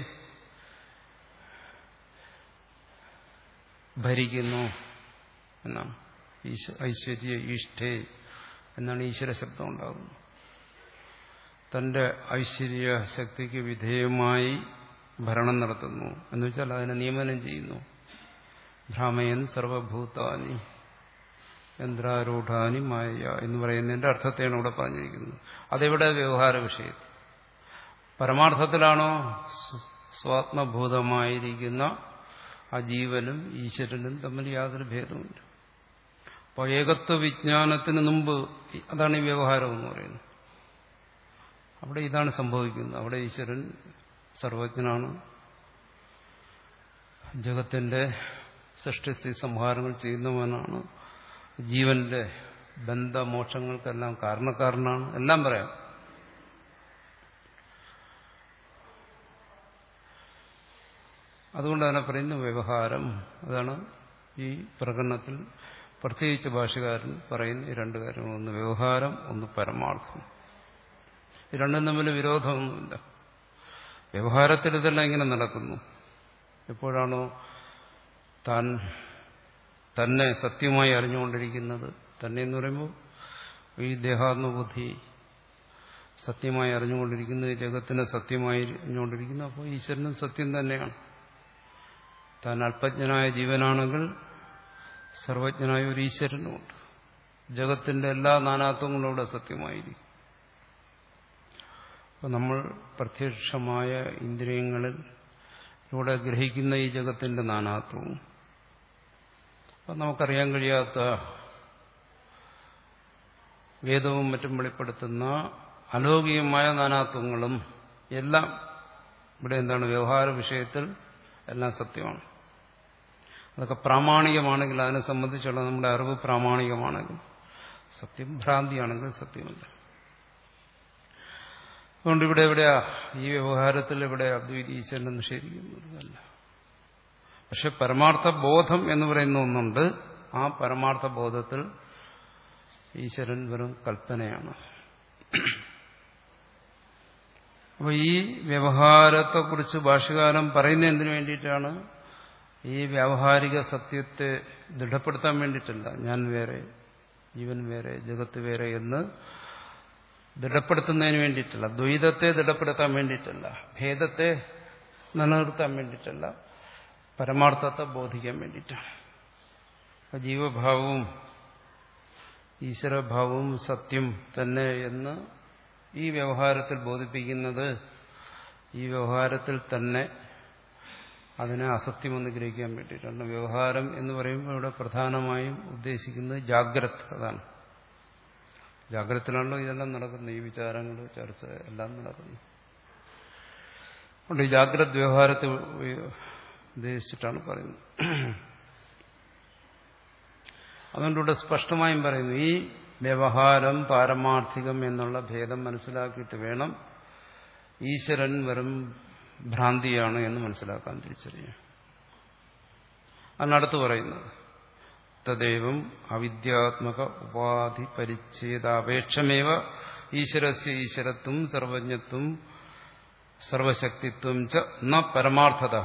ഭരിക്കുന്നു എന്നാണ്. ഐശ്വര്യ ഈഷ്ഠേ എന്നാണ് ഈശ്വര ശബ്ദം ഉണ്ടാകുന്നത്. തന്റെ ഐശ്വര്യ ശക്തിക്ക് വിധേയമായി ഭരണം നടത്തുന്നു എന്ന് വെച്ചാൽ അതിനെ നിയമനം ചെയ്യുന്നു. ഭ്രാമയൻ സർവഭൂതാനി യന്ത്രാരൂഢാനി മായ എന്ന് പറയുന്നതിന്റെ അർത്ഥത്തെയാണ് ഇവിടെ പറഞ്ഞിരിക്കുന്നത്. അതെവിടെ? വ്യവഹാര വിഷയത്തിൽ. പരമാർത്ഥത്തിലാണോ? സ്വാത്മഭൂതമായിരിക്കുന്ന ആ ജീവനും ഈശ്വരനും തമ്മിൽ യാതൊരു ഭേദവുമില്ല. അപ്പോൾ ഏകത്വ വിജ്ഞാനത്തിന് മുമ്പ് അതാണ് ഈ വ്യവഹാരം എന്ന് പറയുന്നത്. അവിടെ ഇതാണ് സംഭവിക്കുന്നത്. അവിടെ ഈശ്വരൻ സർവജ്ഞനാണ്, ജഗത്തിന്റെ സൃഷ്ടി സംഹാരങ്ങൾ ചെയ്യുന്നവനാണ്, ജീവന്റെ ബന്ധമോക്ഷങ്ങൾക്കെല്ലാം കാരണക്കാരനാണ്, എല്ലാം പറയാം. അതുകൊണ്ട് തന്നെ പറയുന്നു വ്യവഹാരം. അതാണ് ഈ പ്രകടനത്തിൽ പ്രത്യേകിച്ച് ഭാഷകാരൻ പറയുന്ന ഈ രണ്ട് കാര്യങ്ങൾ. ഒന്ന് വ്യവഹാരം, ഒന്ന് പരമാർത്ഥം. ഈ രണ്ടും തമ്മിൽ വിരോധമൊന്നുമില്ല. വ്യവഹാരത്തിൽ ഇതെല്ലാം ഇങ്ങനെ നടക്കുന്നു. എപ്പോഴാണോ താൻ തന്നെ സത്യമായി അറിഞ്ഞുകൊണ്ടിരിക്കുന്നത്, തന്നെ എന്ന് പറയുമ്പോൾ ഈ ദേഹാത്മബുദ്ധി സത്യമായി അറിഞ്ഞുകൊണ്ടിരിക്കുന്നത്, ജഗത്തിനെ സത്യമായി അറിഞ്ഞുകൊണ്ടിരിക്കുന്നു. അപ്പോൾ ഈശ്വരനും സത്യം തന്നെയാണ്. താൻ അല്പജ്ഞനായ ജീവനാണെങ്കിൽ സർവജ്ഞനായ ഒരു ഈശ്വരനുമുണ്ട്. ജഗത്തിന്റെ എല്ലാ നാനാത്വങ്ങളും ഇവിടെ സത്യമായിരിക്കും. അപ്പോൾ നമ്മൾ പ്രത്യക്ഷമായ ഇന്ദ്രിയങ്ങളിൽ ഇവിടെ ഗ്രഹിക്കുന്ന ഈ ജഗത്തിന്റെ നാനാത്വവും, അപ്പം നമുക്കറിയാൻ കഴിയാത്ത വേദവും മറ്റും വെളിപ്പെടുത്തുന്ന അലൗകികമായ നാനാത്വങ്ങളും എല്ലാം ഇവിടെ എന്താണ്? വ്യവഹാര വിഷയത്തിൽ എല്ലാം സത്യമാണ്. അതൊക്കെ പ്രാമാണികമാണെങ്കിൽ, അതിനെ സംബന്ധിച്ചുള്ള നമ്മുടെ അറിവ് പ്രാമാണികമാണെങ്കിൽ സത്യം, ഭ്രാന്തിയാണെങ്കിൽ സത്യമല്ല. അതുകൊണ്ട് ഇവിടെ എവിടെയാ ഈ വ്യവഹാരത്തിൽ എവിടെ അദ്വൈതി ഈശ്വരനെ നിഷേധിക്കുന്നതല്ല. പക്ഷെ പരമാർത്ഥ ബോധം എന്ന് പറയുന്ന ഒന്നുണ്ട്. ആ പരമാർത്ഥ ബോധത്തിൽ ഈശ്വരൻ വെറും കൽപ്പനയാണ്. അപ്പോൾ ഈ വ്യവഹാരത്തെക്കുറിച്ച് ഭാഷ്യകാരൻ പറയുന്നതിന് വേണ്ടിയിട്ടാണ്. ഈ വ്യാവഹാരിക സത്യത്തെ ദൃഢപ്പെടുത്താൻ വേണ്ടിയിട്ടല്ല, ഞാൻ വേറെ ജീവൻ വേറെ ജഗത്ത് വേറെ എന്ന് ദൃഢപ്പെടുത്തുന്നതിന് വേണ്ടിയിട്ടല്ല, ദ്വൈതത്തെ ദൃഢപ്പെടുത്താൻ വേണ്ടിയിട്ടല്ല, ഭേദത്തെ നിലനിർത്താൻ വേണ്ടിയിട്ടല്ല, പരമാർത്ഥത്തെ ബോധിക്കാൻ വേണ്ടിയിട്ടാണ്. ജീവഭാവവും ഈശ്വരഭാവവും സത്യം തന്നെ എന്ന് ഈ വ്യവഹാരത്തിൽ ബോധിപ്പിക്കുന്നത്, ഈ വ്യവഹാരത്തിൽ തന്നെ അതിനെ അസത്യമെന്ന് ഗ്രഹിക്കാൻ വേണ്ടിയിട്ടാണ്. വ്യവഹാരം എന്ന് പറയുമ്പോൾ ഇവിടെ പ്രധാനമായും ഉദ്ദേശിക്കുന്നത് ജാഗ്രത. അതാണ്, ജാഗ്രതത്തിലാണല്ലോ ഇതെല്ലാം നടക്കുന്നത്, ഈ വിചാരങ്ങൾ, ചർച്ച എല്ലാം നടക്കുന്നു. അതുകൊണ്ട് ഈ ജാഗ്രത വ്യവഹാരത്തെ ഉദ്ദേശിച്ചിട്ടാണ് പറയുന്നത്. അതുകൊണ്ട് ഇവിടെ സ്പഷ്ടമായും പറയുന്നു, ഈ വ്യവഹാരം പാരമാർത്ഥികം എന്നുള്ള ഭേദം മനസ്സിലാക്കിയിട്ട് വേണം ഈശ്വരൻ വെറും ഭ്രാന്തിയാണ് എന്ന് മനസ്സിലാക്കാൻ തിരിച്ചറിയാം. അതിനടുത്ത് പറയുന്നത് തദേവം അവിദ്യാത്മക ഉപാധി പരിച്ഛേദാപേക്ഷമേവ ഈശ്വരസ്യ ഈശ്വരത്വം സർവജ്ഞത്വം സർവശക്തിത്വം ച ന പരമാർത്ഥതഃ.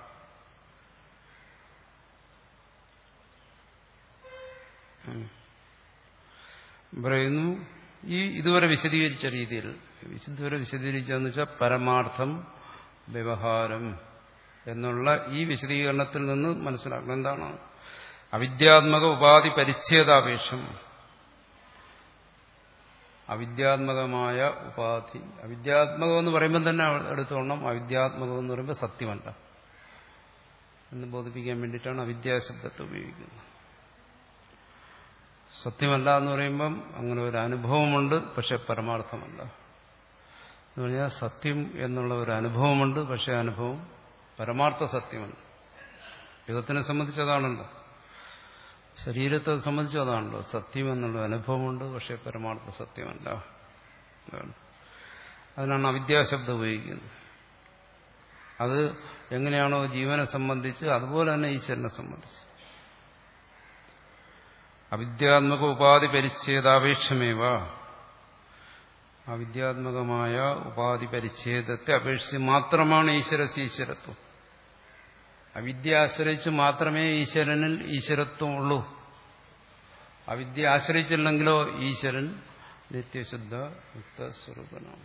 പറയുന്നു ഈ ഇതുവരെ വിശദീകരിച്ച രീതിയിൽ, ഇതുവരെ വിശദീകരിച്ചതെന്ന് വെച്ചാൽ പരമാർത്ഥം, വ്യവഹാരം എന്നുള്ള ഈ വിശദീകരണത്തിൽ നിന്ന് മനസ്സിലാക്കണം. എന്താണ് അവിദ്യാത്മക ഉപാധി പരിച്ഛേദാപേക്ഷം? അവിദ്യാത്മകമായ ഉപാധി, അവിദ്യാത്മകം എന്ന് പറയുമ്പോൾ തന്നെ എടുത്തോണം, അവിദ്യാത്മകം എന്ന് പറയുമ്പോൾ സത്യമല്ല എന്ന് ബോധിപ്പിക്കാൻ വേണ്ടിയിട്ടാണ് അവിദ്യാശബ്ദത്തെ ഉപയോഗിക്കുന്നത്. സത്യമല്ല എന്ന് പറയുമ്പം അങ്ങനെ ഒരു അനുഭവമുണ്ട്, പക്ഷെ പരമാർത്ഥമല്ല എന്ന് പറഞ്ഞാൽ സത്യം എന്നുള്ള ഒരു അനുഭവമുണ്ട്, പക്ഷെ അനുഭവം പരമാർത്ഥ സത്യമല്ല. യുഗത്തിനെ സംബന്ധിച്ചതാണല്ലോ, ശരീരത്തെ സംബന്ധിച്ചും അതാണല്ലോ, സത്യം എന്നുള്ള അനുഭവമുണ്ട്, പക്ഷെ പരമാർത്ഥ സത്യമല്ല. അതിനാണ് അവിദ്യാശബ്ദം ഉപയോഗിക്കുന്നത്. അത് എങ്ങനെയാണോ ജീവനെ സംബന്ധിച്ച് അതുപോലെ തന്നെ ഈശ്വരനെ സംബന്ധിച്ച്. അവിദ്യാത്മക ഉപാധി പരിച്ഛേദാപേക്ഷമേവ, അവിദ്യാത്മകമായ ഉപാധി പരിച്ഛേദത്തെ അപേക്ഷിച്ച് മാത്രമാണ് ഈശ്വരസ് ഈശ്വരത്വം. അവിദ്യ ആശ്രയിച്ച് മാത്രമേ ഈശ്വരനിൽ ഈശ്വരത്വം ഉള്ളൂ. അവിദ്യ ആശ്രയിച്ചില്ലെങ്കിലോ ഈശ്വരൻ നിത്യശുദ്ധ മുക്തസ്വരൂപനാണ്.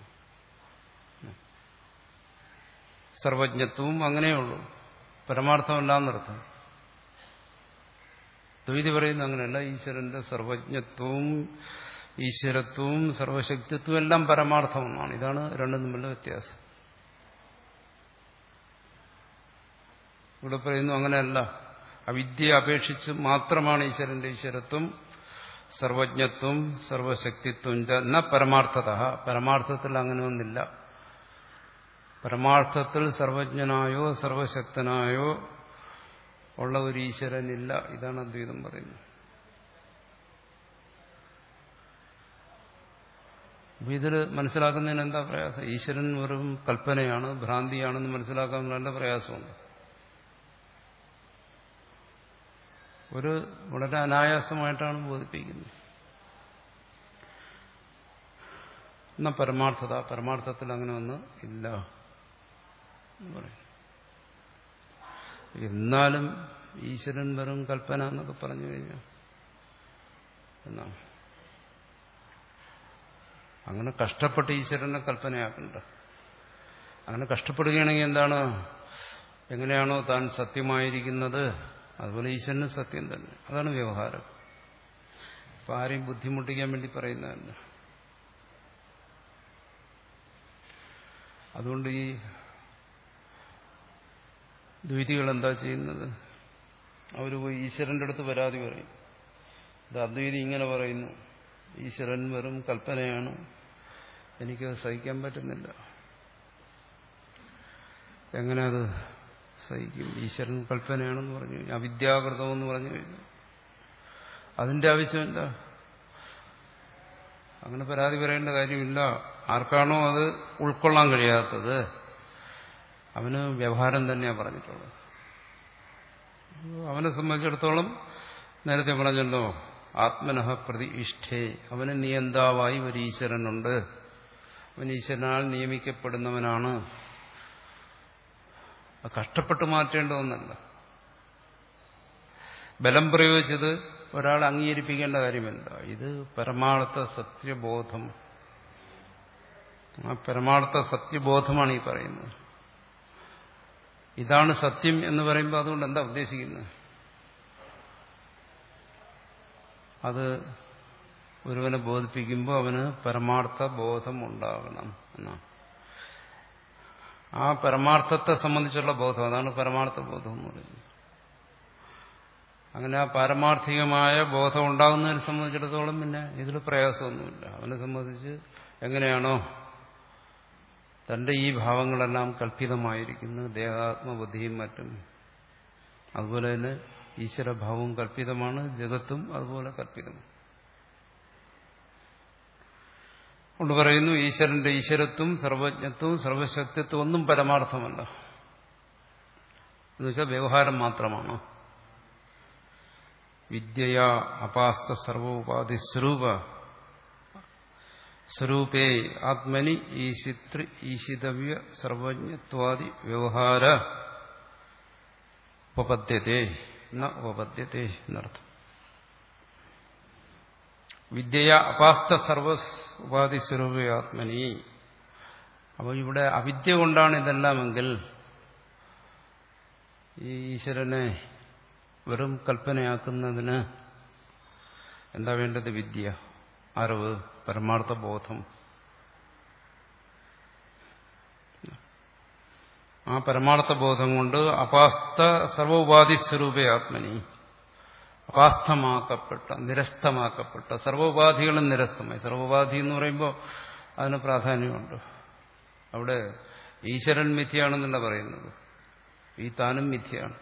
സർവജ്ഞത്വവും അങ്ങനെയുള്ളൂ, പരമാർത്ഥമല്ലാന്നർത്ഥം. ദ്വൈതി പറയുന്നത് അങ്ങനെയല്ല. ഈശ്വരന്റെ സർവജ്ഞത്വവും ഈശ്വരത്വവും സർവശക്തിത്വവും എല്ലാം പരമാർത്ഥമെന്നാണ്. ഇതാണ് രണ്ടും തമ്മിലുള്ള വ്യത്യാസം. ഇവിടെ പറയുന്നു അങ്ങനെയല്ല, അവിദ്യയെ അപേക്ഷിച്ച് മാത്രമാണ് ഈശ്വരന്റെ ഈശ്വരത്വം, സർവജ്ഞത്വം, സർവശക്തിത്വം എന്ന പരമാർത്ഥത. പരമാർത്ഥത്തിൽ അങ്ങനെ ഒന്നില്ല. പരമാർത്ഥത്തിൽ സർവജ്ഞനായോ സർവശക്തനായോ ഉള്ള ഒരു ഈശ്വരനില്ല. ഇതാണ് അദ്വൈതം പറയുന്നത്. അപ്പൊ ഇതിൽ മനസ്സിലാക്കുന്നതിന് എന്താ പ്രയാസം? ഈശ്വരൻ വെറും കൽപ്പനയാണ്, ഭ്രാന്തിയാണെന്ന് മനസ്സിലാക്കാൻ നല്ല പ്രയാസമുണ്ട്. ഒരു വളരെ അനായാസമായിട്ടാണ് ബോധിപ്പിക്കുന്നത്. എന്നാ പരമാർത്ഥത, പരമാർത്ഥത്തിൽ അങ്ങനെ ഒന്നും ഇല്ല എന്ന് പറയും. എന്നാലും ഈശ്വരൻ വെറും കൽപ്പന എന്നൊക്കെ പറഞ്ഞു കഴിഞ്ഞാൽ എന്നാ അങ്ങനെ കഷ്ടപ്പെട്ട് ഈശ്വരനെ കൽപ്പനയാക്കണ്ട. അങ്ങനെ കഷ്ടപ്പെടുകയാണെങ്കിൽ എന്താണ്, എങ്ങനെയാണോ താൻ സത്യമായിരിക്കുന്നത് അതുപോലെ ഈശ്വരനും സത്യം തന്നെ. അതാണ് വ്യവഹാരം. അപ്പൊ ആരെയും ബുദ്ധിമുട്ടിക്കാൻ വേണ്ടി പറയുന്നതല്ല. അതുകൊണ്ട് ഈ ദ്വൈതികൾ എന്താ ചെയ്യുന്നത്? അവർ പോയി ഈശ്വരന്റെ അടുത്ത് പരാതി പറയും. ഇത് അദ്വൈതി ഇങ്ങനെ പറയുന്നു, ഈശ്വരൻ വെറും കൽപ്പനയാണ്, എനിക്കത് സഹിക്കാൻ പറ്റുന്നില്ല. എങ്ങനെ അത് സഹിക്കും? ഈശ്വരൻ കൽപ്പനയാണെന്ന് പറഞ്ഞു കഴിഞ്ഞു, അവിദ്യാകൃതമെന്ന് പറഞ്ഞു കഴിഞ്ഞു. അതിന്റെ ആവശ്യമില്ല, അങ്ങനെ പരാതി പറയേണ്ട കാര്യമില്ല. ആർക്കാണോ അത് ഉൾക്കൊള്ളാൻ കഴിയാത്തത് അവന് വ്യവഹാരം തന്നെയാണ് പറഞ്ഞിട്ടുള്ളത്. അവനെ സംബന്ധിച്ചിടത്തോളം നേരത്തെ പറഞ്ഞല്ലോ, ആത്മനഃ പ്രതി ഇഷ്ഠേ, അവന് നിയന്താവായി ഒരു ഈശ്വരനുണ്ട്, അവൻ ഈശ്വരനാൽ നിയമിക്കപ്പെടുന്നവനാണ്. കഷ്ടപ്പെട്ട് മാറ്റേണ്ട ഒന്നല്ല. ബലം പ്രയോഗിച്ചത് ഒരാൾ അംഗീകരിപ്പിക്കേണ്ട കാര്യമല്ല. ഇത് പരമാർത്ഥ സത്യബോധം. ആ പരമാർത്ഥ സത്യബോധമാണ് ഈ പറയുന്നത്. ഇതാണ് സത്യം എന്ന് പറയുമ്പോൾ അതുകൊണ്ട് എന്താ ഉദ്ദേശിക്കുന്നത്? അത് ഒരുവനെ ബോധിപ്പിക്കുമ്പോൾ അവന് പരമാർത്ഥ ബോധം ഉണ്ടാകണം എന്നാണ്. ആ പരമാർത്ഥത്തെ സംബന്ധിച്ചുള്ള ബോധം, അതാണ് പരമാർത്ഥ ബോധം എന്ന് പറയുന്നത്. അങ്ങനെ ആ പാരമാർത്ഥികമായ ബോധം ഉണ്ടാകുന്നതിനെ സംബന്ധിച്ചിടത്തോളം പിന്നെ ഇതിൽ പ്രയാസമൊന്നുമില്ല. അവനെ സംബന്ധിച്ച് എങ്ങനെയാണോ തന്റെ ഈ ഭാവങ്ങളെല്ലാം കല്പിതമായിരിക്കുന്നു, ദേഹാത്മബുദ്ധിയും മറ്റും, അതുപോലെ തന്നെ ഈശ്വരഭാവവും കല്പിതമാണ്, ജഗത്തും അതുപോലെ കല്പിതമാണ്. കൊണ്ട് പറയുന്നു, ഈശ്വരന്റെ ഈശ്വരത്വം, സർവജ്ഞത്വവും സർവശക്തിത്വം ഒന്നും പരമാർത്ഥമല്ല. എന്നുവെച്ചാൽ വ്യവഹാരം മാത്രമാണ്. വിദ്യയാ അപാസ്ത സർവോപാധി സ്വരൂപ സ്വരൂപേ ആത്മനി ഈശിതൃ ഈശിതവ്യ സർവജ്ഞത്വാദി വ്യവഹാര ഉപപദ്യത്തെ ന ഉപപദ്യത്തെ എന്നർത്ഥം. വിദ്യയാ അപാസ്ത സർവ ഉപാധി സ്വരൂപേ ആത്മനി. അപ്പോൾ ഇവിടെ അവിദ്യ കൊണ്ടാണ് ഇതെല്ലാമെങ്കിൽ ഈ ഈശ്വരനെ വെറും കൽപ്പനയാക്കുന്നതിന് എന്താ വേണ്ടത്? വിദ്യ, അറിവ്, പരമാർത്ഥ ബോധം. ആ പരമാർത്ഥ ബോധം കൊണ്ട് അപാസ്ത സർവോപാധി സ്വരൂപേ ആത്മനി, അപാസ്ഥമാക്കപ്പെട്ട, നിരസ്തമാക്കപ്പെട്ട, സർവോപാധികളും നിരസ്തമായി. സർവോപാധി എന്ന് പറയുമ്പോൾ അതിന് പ്രാധാന്യമുണ്ട്. അവിടെ ഈശ്വരൻ മിഥ്യയാണെന്നല്ല പറയുന്നത്, ഈ താനും മിഥ്യയാണ്.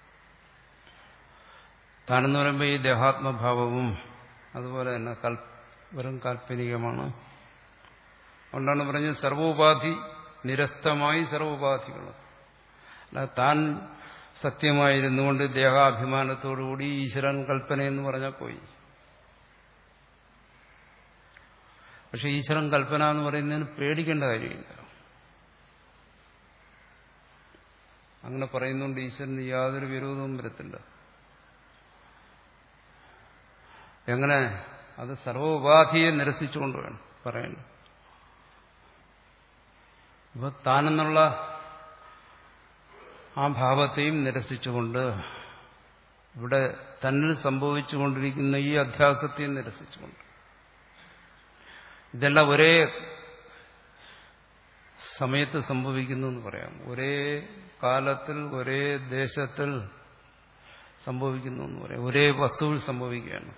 താനെന്ന് പറയുമ്പോൾ ഈ ദേഹാത്മഭാവവും അതുപോലെ തന്നെ കൽ വെറും കാൽപ്പനികമാണ്. അതുകൊണ്ടാണ് പറഞ്ഞത് സർവോപാധി നിരസ്തമായി സർവോപാധികളും. അല്ല താൻ സത്യമായിരുന്നുകൊണ്ട് ദേഹാഭിമാനത്തോടുകൂടി ഈശ്വരൻ കൽപ്പന എന്ന് പറഞ്ഞാൽ പോയി. പക്ഷെ ഈശ്വരൻ കൽപ്പന എന്ന് പറയുന്നതിന് പേടിക്കേണ്ട കാര്യമില്ല. അങ്ങനെ പറയുന്നുണ്ട് ഈശ്വരന് യാതൊരു വിരോധവും വരത്തില്ല. എങ്ങനെ? അത് സർവോപാധിയെ നിരസിച്ചുകൊണ്ട് വേണം പറയണം. ഇപ്പൊ താനെന്നുള്ള ആ ഭാവത്തെയും നിരസിച്ചുകൊണ്ട്, ഇവിടെ തന്നിൽ സംഭവിച്ചുകൊണ്ടിരിക്കുന്ന ഈ അധ്യാസത്തെയും നിരസിച്ചുകൊണ്ട്, ഇതെല്ലാം ഒരേ സമയത്ത് സംഭവിക്കുന്നു എന്ന് പറയാം. ഒരേ കാലത്തിൽ ഒരേ ദേശത്തിൽ സംഭവിക്കുന്നു എന്ന് പറയാം. ഒരേ വസ്തുവിൽ സംഭവിക്കുകയാണ്.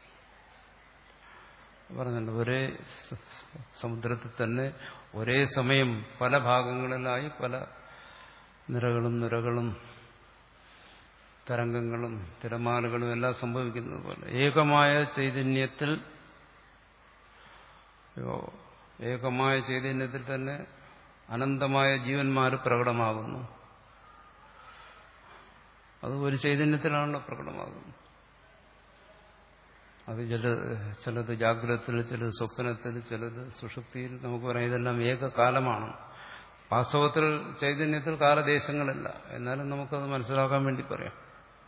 പറഞ്ഞല്ലോ, ഒരേ സമുദ്രത്തിൽ തന്നെ ഒരേ സമയം പല ഭാഗങ്ങളിലായി പല നിരകളും നുരകളും തരംഗങ്ങളും തിരമാലകളും എല്ലാം സംഭവിക്കുന്നത് പോലെ ഏകമായ ചൈതന്യത്തിൽ ഏകമായ ചൈതന്യത്തിൽ തന്നെ അനന്തമായ ജീവന്മാർ പ്രകടമാകുന്നു. അത് ഒരു ചൈതന്യത്തിലാണല്ലോ പ്രകടമാകുന്നത്. അത് ചില ചിലത് ജാഗ്രതത്തിൽ, ചിലത് സ്വപ്നത്തിൽ, ചിലത് സുഷുപ്തിയിൽ. നമുക്ക് പറയാം ഇതെല്ലാം ഏകകാലമാണ്. വാസ്തവത്തിൽ ചൈതന്യത്തിൽ കാലദേശങ്ങളില്ല. എന്നാലും നമുക്കത് മനസ്സിലാക്കാൻ വേണ്ടി പറയാം.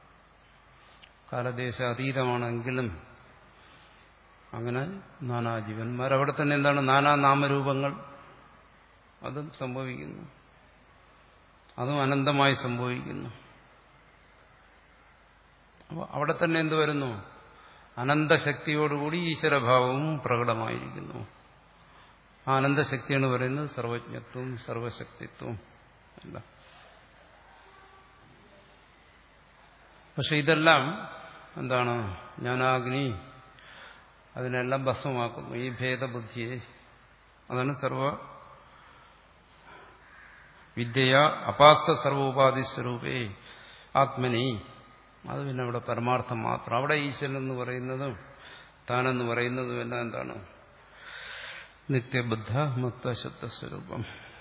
കാലദേശ അതീതമാണെങ്കിലും അങ്ങനെ നാനാ ജീവന്മാർ. അവിടെ തന്നെ എന്താണ് നാനാ നാമരൂപങ്ങൾ, അതും സംഭവിക്കുന്നു. അതും അനന്തമായി സംഭവിക്കുന്നു. അപ്പോൾ അവിടെ തന്നെ എന്ത് വരുന്നു? അനന്തശക്തിയോടുകൂടി ഈശ്വരഭാവവും പ്രകടമായിരിക്കുന്നു. ആ അനന്തശക്തിയാണ് പറയുന്നത് സർവജ്ഞത്വം, സർവശക്തിത്വം അല്ല. പക്ഷെ ഇതെല്ലാം എന്താണ്? ജ്ഞാനാഗ്നി അതിനെല്ലാം ഭസ്മമാക്കുന്നു, ഈ ഭേദബുദ്ധിയെ. അതാണ് സർവ വിദ്യ അപാസ്ത സർവോപാധി സ്വരൂപേ ആത്മനി. അത് പിന്നെ അവിടെ പരമാർത്ഥം മാത്രം. അവിടെ ഈശ്വരൻ എന്ന് പറയുന്നതും താനെന്ന് പറയുന്നതും എല്ലാം എന്താണ്? നിത്യബുദ്ധ മുക്തശുദ്ധസ്വരൂപം.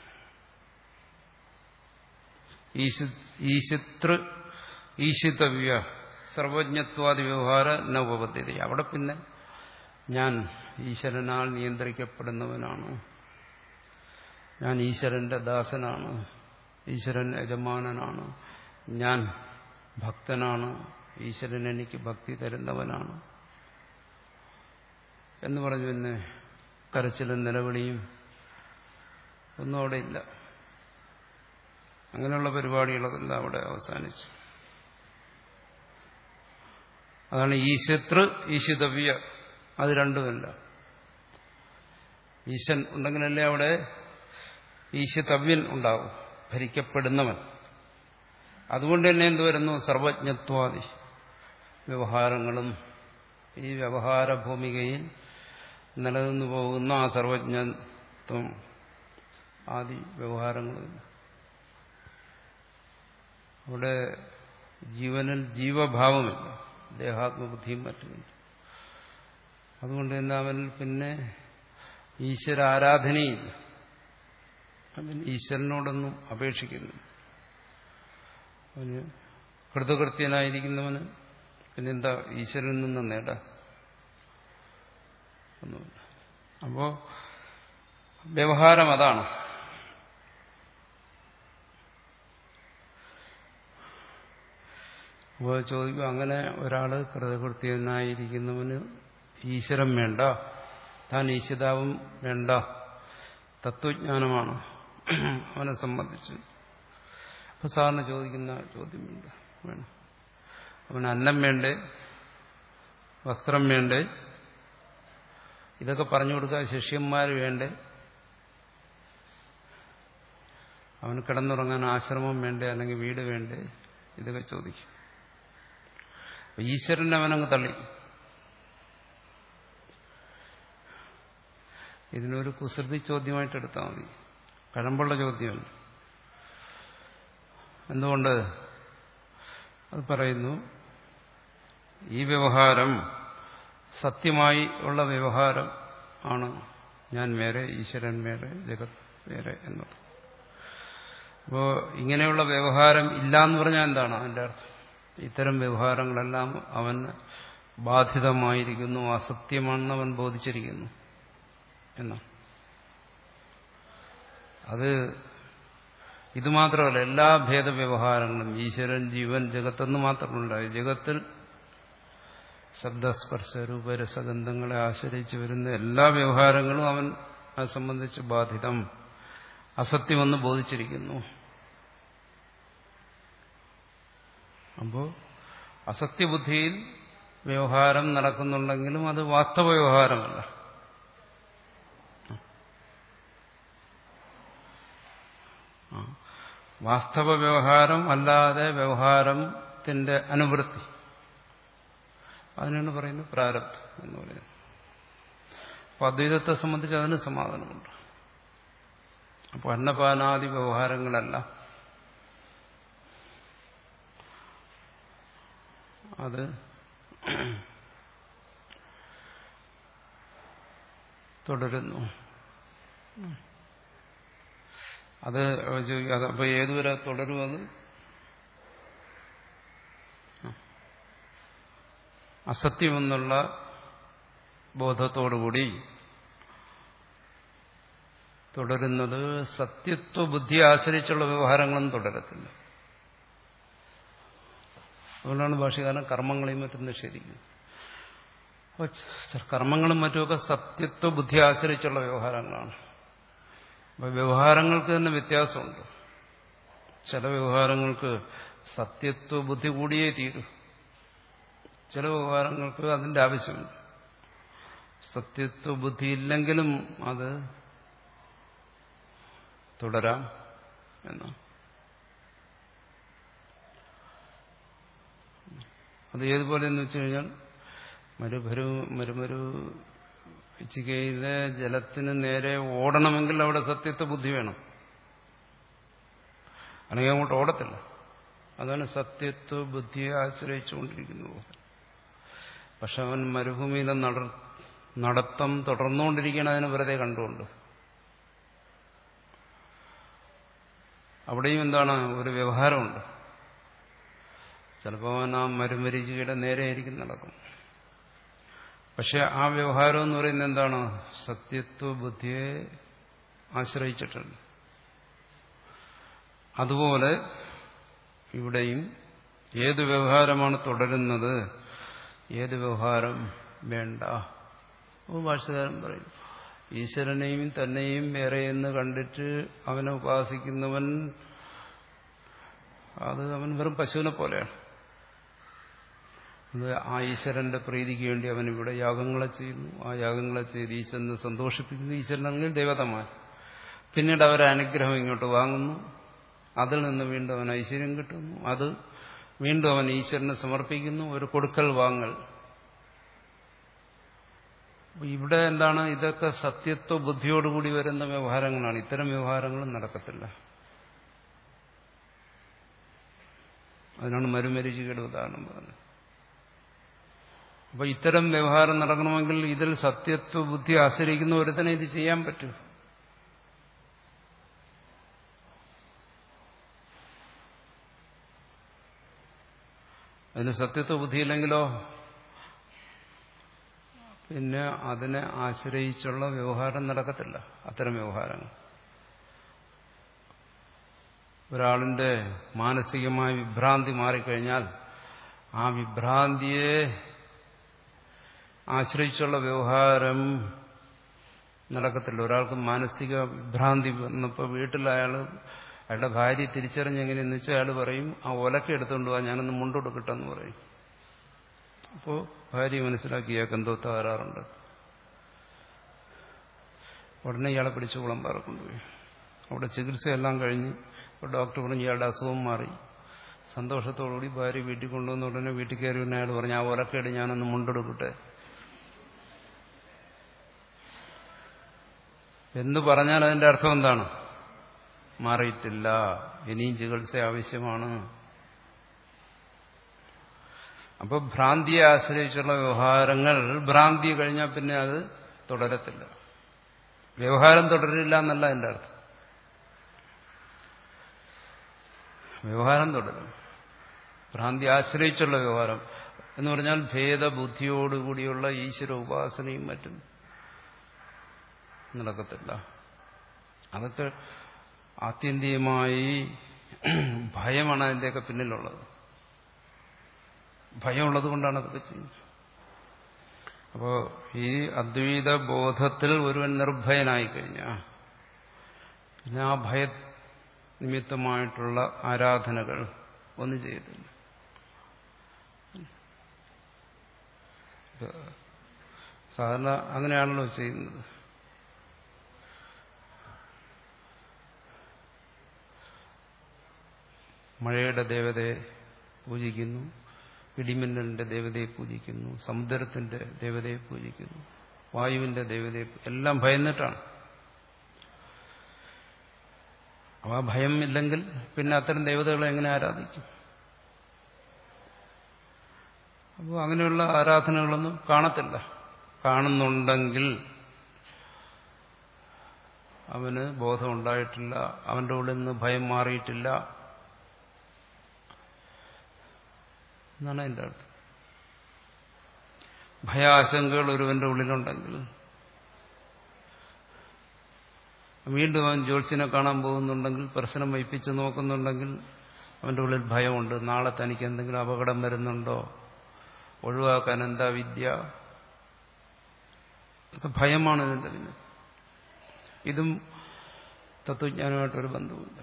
ഈശിതൃ ഈശിതവ്യ സർവജ്ഞത്വാദി വ്യവഹാര ന ഉപപദ്ധ്യത. അവിടെ പിന്നെ ഞാൻ ഈശ്വരനാൽ നിയന്ത്രിക്കപ്പെടുന്നവനാണ്, ഞാൻ ഈശ്വരന്റെ ദാസനാണ്, ഈശ്വരൻ യജമാനനാണ്, ഞാൻ ഭക്തനാണ്, ഈശ്വരൻ എനിക്ക് ഭക്തി തരുന്നവനാണ് എന്ന് പറഞ്ഞു. പിന്നെ കരച്ചിലും നിലവിളിയും ഒന്നും അവിടെ ഇല്ല. അങ്ങനെയുള്ള പരിപാടികളെല്ലാം അവിടെ അവസാനിച്ചു. അതാണ് ഈശതൃ ഈശിതവ്യ. അത് രണ്ടുമല്ല. ഈശൻ ഉണ്ടെങ്കിലല്ലേ അവിടെ ഈശിതവ്യൻ ഉണ്ടാവും, ഭരിക്കപ്പെടുന്നവൻ. അതുകൊണ്ട് തന്നെ എന്ത് വരുന്നു? സർവജ്ഞത്വാദി വ്യവഹാരങ്ങളും ഈ വ്യവഹാര ഭൂമികയിൽ നിലനിന്നു പോകുന്ന ആ സർവജ്ഞത്വം ആദി വ്യവഹാരങ്ങളും. അവിടെ ജീവനിൽ ജീവഭാവമില്ല, ദേഹാത്മബുദ്ധിയും മറ്റുമില്ല. അതുകൊണ്ട് തന്നെ അവനിൽ പിന്നെ ഈശ്വര ആരാധനയില്ല. അവൻ ഈശ്വരനോടൊന്നും അപേക്ഷിക്കുന്നു. അവന് കൃതകൃത്യനായിരിക്കുന്നവന് പിന്നെന്താ ഈശ്വരനിൽ നിന്ന് നേടാം ഒന്നുമില്ല. അപ്പോ വ്യവഹാരം അതാണ്. അപ്പോൾ ചോദിക്കും, അങ്ങനെ ഒരാള് കൃതകൃത്യനായിരിക്കുന്നവന് ഈശ്വരൻ വേണ്ട, താൻ ഈശ്വരാവും വേണ്ട, തത്വജ്ഞാനമാണ് അവനെ സംബന്ധിച്ച്. അപ്പൊ സാറിന് ചോദിക്കുന്ന ചോദ്യം വേണ്ട വേണം അവന് അന്നം വേണ്ടേ, വസ്ത്രം വേണ്ടേ, ഇതൊക്കെ പറഞ്ഞു കൊടുക്കാൻ ശിഷ്യന്മാർ വേണ്ടേ, അവന് കിടന്നുറങ്ങാൻ ആശ്രമം വേണ്ടേ, അല്ലെങ്കിൽ വീട് വേണ്ടേ, ഇതൊക്കെ ചോദിക്കും. ഈശ്വരനെ അവനങ്ങ് തള്ളി. ഇതിനൊരു കുസൃതി ചോദ്യമായിട്ട് എടുത്താൽ മതി, കഴമ്പുള്ള ചോദ്യമല്ല. എന്തുകൊണ്ട് അത് പറയുന്നു? ഈ വ്യവഹാരം സത്യമായി ഉള്ള വ്യവഹാരം ആണ്. ഞാൻ വേറെ, ഈശ്വരൻ വേറെ, ജഗത് വേറെ എന്നത്. അപ്പോ ഇങ്ങനെയുള്ള വ്യവഹാരം ഇല്ല എന്ന് പറഞ്ഞാൽ എന്താണ് അതിന്റെ അർത്ഥം? ഇത്തരം വ്യവഹാരങ്ങളെല്ലാം അവൻ ബാധിതമായിരിക്കുന്നു, അസത്യമാണെന്ന് അവൻ ബോധിച്ചിരിക്കുന്നു എന്നാണ്. അത് ഇതുമാത്രമല്ല, എല്ലാ ഭേദവ്യവഹാരങ്ങളും ഈശ്വരൻ, ജീവൻ, ജഗത്തെന്ന് മാത്രമല്ല, ജഗത്തിൽ ശബ്ദസ്പർശ രൂപരസഗന്ധങ്ങളെ ആശ്രയിച്ച് വരുന്ന എല്ലാ വ്യവഹാരങ്ങളും അവൻ അത് സംബന്ധിച്ച് ബാധിതം, അസത്യമെന്ന് ബോധിച്ചിരിക്കുന്നു. അപ്പോ അസത്യബുദ്ധിയിൽ വ്യവഹാരം നടക്കുന്നുണ്ടെങ്കിലും അത് വാസ്തവ വ്യവഹാരമല്ല. വാസ്തവ വ്യവഹാരം അല്ലാതെ വ്യവഹാരത്തിന്റെ അനുവൃത്തി, അതിനാണ് പറയുന്നത് പ്രാരബ്ധം എന്ന് പറയുന്നത്. അപ്പൊ അദ്വൈതത്തെ സംബന്ധിച്ച് അതിന് സമാധാനമുണ്ട്. അപ്പൊ അന്നപാനാദി വ്യവഹാരങ്ങളല്ല, അത് തുടരുന്നു. അത് അപ്പൊ ഏതുവരെ തുടരും? അത് അസത്യമെന്നുള്ള ബോധത്തോടുകൂടി തുടരുന്നത്. സത്യത്വ ബുദ്ധിയെ ആശ്രയിച്ചുള്ള വ്യവഹാരങ്ങളൊന്നും തുടരത്തില്ല. അതുകൊണ്ടാണ് ഭാഷ്യകാരൻ കർമ്മങ്ങളെയും മറ്റും നിഷേധിക്കുന്നത്. കർമ്മങ്ങളും മറ്റുമൊക്കെ സത്യത്വ ബുദ്ധിയെ ആശ്രയിച്ചുള്ള വ്യവഹാരങ്ങളാണ്. അപ്പൊ വ്യവഹാരങ്ങൾക്ക് തന്നെ വ്യത്യാസമുണ്ട്. ചില വ്യവഹാരങ്ങൾക്ക് സത്യത്വ ബുദ്ധി കൂടിയേ തീരൂ, ചില വ്യവഹാരങ്ങൾക്ക് അതിന്റെ ആവശ്യമുണ്ട്. സത്യത്വ ബുദ്ധി ഇല്ലെങ്കിലും അത് തുടരാം എന്നാണ്. അത് ഏതുപോലെയെന്ന് വെച്ച് കഴിഞ്ഞാൽ, മരുഭരു മരുമരു ഇച്ചികയിലെ ജലത്തിന് നേരെ ഓടണമെങ്കിൽ അവിടെ സത്യത്വ ബുദ്ധി വേണം, അല്ലെങ്കിൽ അങ്ങോട്ട് ഓടത്തില്ല. അതാണ് സത്യത്വ ബുദ്ധിയെ ആശ്രയിച്ചുകൊണ്ടിരിക്കുന്നത്. പക്ഷെ അവൻ മരുഭൂമിയിലെ നട നടത്തം തുടർന്നുകൊണ്ടിരിക്കുകയാണ്, അതിനെ വെറുതെ കണ്ടുകൊണ്ട്. അവിടെയും എന്താണ്, ഒരു വ്യവഹാരമുണ്ട്. ചിലപ്പോൾ അവൻ ആ മരുമരീചികയുടെ നേരെയായിരിക്കും നടക്കും. പക്ഷെ ആ വ്യവഹാരം എന്ന് പറയുന്നത് എന്താണ്? സത്യത്വ ബുദ്ധിയെ ആശ്രയിച്ചിട്ടുണ്ട്. അതുപോലെ ഇവിടെയും ഏത് വ്യവഹാരമാണ് തുടരുന്നത്, ഏത് വ്യവഹാരം വേണ്ട. അപ്പോൾ ഭാഷ്യകാരൻ പറയും, ഈശ്വരനെയും തന്നെയും വേറെയെന്ന് കണ്ടിട്ട് അവനെ ഉപാസിക്കുന്നവൻ അത് അവൻ വെറും പശുവിനെ പോലെയാണ്. അത് ആ ഈശ്വരന്റെ പ്രീതിക്ക് വേണ്ടി അവൻ ഇവിടെ യാഗങ്ങളെ ചെയ്യുന്നു, ആ യാഗങ്ങളെ ചെയ്ത് ഈശ്വരനെ സന്തോഷിപ്പിക്കുന്നു. ഈശ്വരനാണെങ്കിൽ ദേവതമാർ. പിന്നീട് അവരെ അനുഗ്രഹം ഇങ്ങോട്ട് വാങ്ങുന്നു, അതിൽ നിന്ന് വീണ്ടും അവൻ ഐശ്വര്യം കിട്ടുന്നു, അത് വീണ്ടും അവൻ ഈശ്വരനെ സമർപ്പിക്കുന്നു. ഒരു കൊടുക്കൽ വാങ്ങൽ. ഇവിടെ എന്താണ്? ഇതൊക്കെ സത്യത്വ ബുദ്ധിയോടുകൂടി വരുന്ന വ്യവഹാരങ്ങളാണ്. ഇത്തരം വ്യവഹാരങ്ങളും നടക്കത്തില്ല. അതിനാണ് മരുമരീചികയുടെ ഉദാഹരണം പറഞ്ഞത്. അപ്പൊ ഇത്തരം വ്യവഹാരം നടക്കണമെങ്കിൽ ഇതിൽ സത്യത്വ ബുദ്ധി ആശ്രയിക്കുന്ന ഒരുത്തനെ ഇത് ചെയ്യാൻ പറ്റൂ. അതിന് സത്യത്വ ബുദ്ധിയില്ലെങ്കിലോ പിന്നെ അതിനെ ആശ്രയിച്ചുള്ള വ്യവഹാരം നടക്കത്തില്ല. അത്തരം വ്യവഹാരങ്ങൾ ഒരാളിന്റെ മാനസികമായ വിഭ്രാന്തി മാറിക്കഴിഞ്ഞാൽ ആ വിഭ്രാന്തിയെ ആശ്രയിച്ചുള്ള വ്യവഹാരം നടക്കത്തില്ല. ഒരാൾക്ക് മാനസിക വിഭ്രാന്തി വന്നപ്പോൾ വീട്ടിൽ അയാൾ അയാളുടെ ഭാര്യ തിരിച്ചറിഞ്ഞെങ്ങനെയെന്ന് വെച്ചാൽ അയാൾ പറയും ആ ഒലക്ക എടുത്തുകൊണ്ട് പോവാ, ഞാനൊന്ന് മുണ്ടൊടുക്കട്ടെന്ന് പറയും. അപ്പോൾ ഭാര്യ മനസ്സിലാക്കി ഇയാൾക്ക് എന്തോ തകരാറുണ്ട്. ഉടനെ ഇയാളെ പിടിച്ച് കുളമ്പാറ കൊണ്ടുപോയി. അവിടെ ചികിത്സയെല്ലാം കഴിഞ്ഞ് ഡോക്ടർ പറഞ്ഞ് ഇയാളുടെ അസുഖം മാറി. സന്തോഷത്തോടുകൂടി ഭാര്യ വീട്ടിൽ കൊണ്ടുവന്ന ഉടനെ വീട്ടിൽ കയറി വന്ന അയാൾ പറഞ്ഞു ആ ഒലക്കയുടെ ഞാനൊന്ന് മുണ്ടെടുക്കട്ടെ എന്ന് പറഞ്ഞാൽ അതിന്റെ അർത്ഥം എന്താണ്? മാറിയിട്ടില്ല, ഇനിയും ചികിത്സ ആവശ്യമാണ്. അപ്പോൾ ഭ്രാന്തിയെ ആശ്രയിച്ചുള്ള വ്യവഹാരങ്ങൾ ഭ്രാന്തി കഴിഞ്ഞാൽ പിന്നെ അത് തുടരത്തില്ല. വ്യവഹാരം തുടരില്ല എന്നല്ല എൻ്റെ അർത്ഥം, വ്യവഹാരം തുടരും. ഭ്രാന്തി ആശ്രയിച്ചുള്ള വ്യവഹാരം എന്ന് പറഞ്ഞാൽ ഭേദബുദ്ധിയോടുകൂടിയുള്ള ഈശ്വര ഉപാസനയും മറ്റും നടക്കത്തില്ല. അതൊക്കെ ആത്യന്തികമായി ഭയമാണ് അതിൻ്റെയൊക്കെ പിന്നിലുള്ളത്. ഭയമുള്ളത് കൊണ്ടാണ് അതൊക്കെ ചെയ്യുന്നത്. അപ്പോൾ ഈ അദ്വൈത ബോധത്തിൽ ഒരുവൻ നിർഭയനായി കഴിഞ്ഞാൽ പിന്നെ ആ ഭയ നിമിത്തമായിട്ടുള്ള ആരാധനകൾ ഒന്നും ചെയ്യത്തില്ല. സാധാരണ അങ്ങനെയാണല്ലോ ചെയ്യുന്നത്. മഴയുടെ ദേവതയെ പൂജിക്കുന്നു, ഇടിമിന്നലിന്റെ ദേവതയെ പൂജിക്കുന്നു, സമുദ്രത്തിന്റെ ദേവതയെ പൂജിക്കുന്നു, വായുവിന്റെ ദേവതയെ, എല്ലാം ഭയന്നിട്ടാണ്. ആ ഭയം ഇല്ലെങ്കിൽ പിന്നെ അത്തരം ദേവതകളെ എങ്ങനെ ആരാധിക്കും? അപ്പോൾ അങ്ങനെയുള്ള ആരാധനകളൊന്നും കാണത്തില്ല. കാണുന്നുണ്ടെങ്കിൽ അവന് ബോധമുണ്ടായിട്ടില്ല, അവന്റെ ഉള്ളിൽ നിന്ന് ഭയം മാറിയിട്ടില്ല എന്നാണ് എൻ്റെ അർത്ഥം. ഭയാശങ്കകൾ ഒരുവന്റെ ഉള്ളിലുണ്ടെങ്കിൽ വീണ്ടും അവൻ ജ്യോത്സ്യനെ കാണാൻ പോകുന്നുണ്ടെങ്കിൽ, പ്രശ്നം വയ്പ്പിച്ച് നോക്കുന്നുണ്ടെങ്കിൽ അവന്റെ ഉള്ളിൽ ഭയമുണ്ട്. നാളെ തനിക്ക് എന്തെങ്കിലും അപകടം വരുന്നുണ്ടോ, ഒഴിവാക്കാൻ എന്താ വിദ്യ, ഇതൊക്കെ ഭയമാണ് ഇതിന്റെ പിന്നെ. ഇതും തത്വജ്ഞാനമായിട്ടൊരു ബന്ധമില്ല.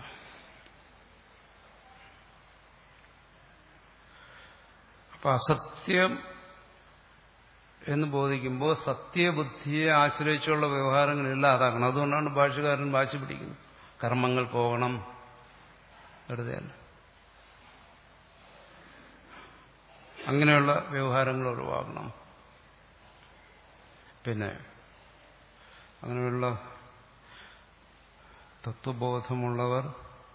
അപ്പൊ അസത്യം എന്ന് ബോധിക്കുമ്പോൾ സത്യബുദ്ധിയെ ആശ്രയിച്ചുള്ള വ്യവഹാരങ്ങളെല്ലാം അതാക്കണം. അതുകൊണ്ടാണ് ഭാഷ്യകാരൻ വാശി പിടിക്കുന്നത് കർമ്മങ്ങൾ പോകണം, വെറുതെ അല്ല. അങ്ങനെയുള്ള വ്യവഹാരങ്ങൾ ഒഴിവാക്കണം. പിന്നെ അങ്ങനെയുള്ള തത്വബോധമുള്ളവർ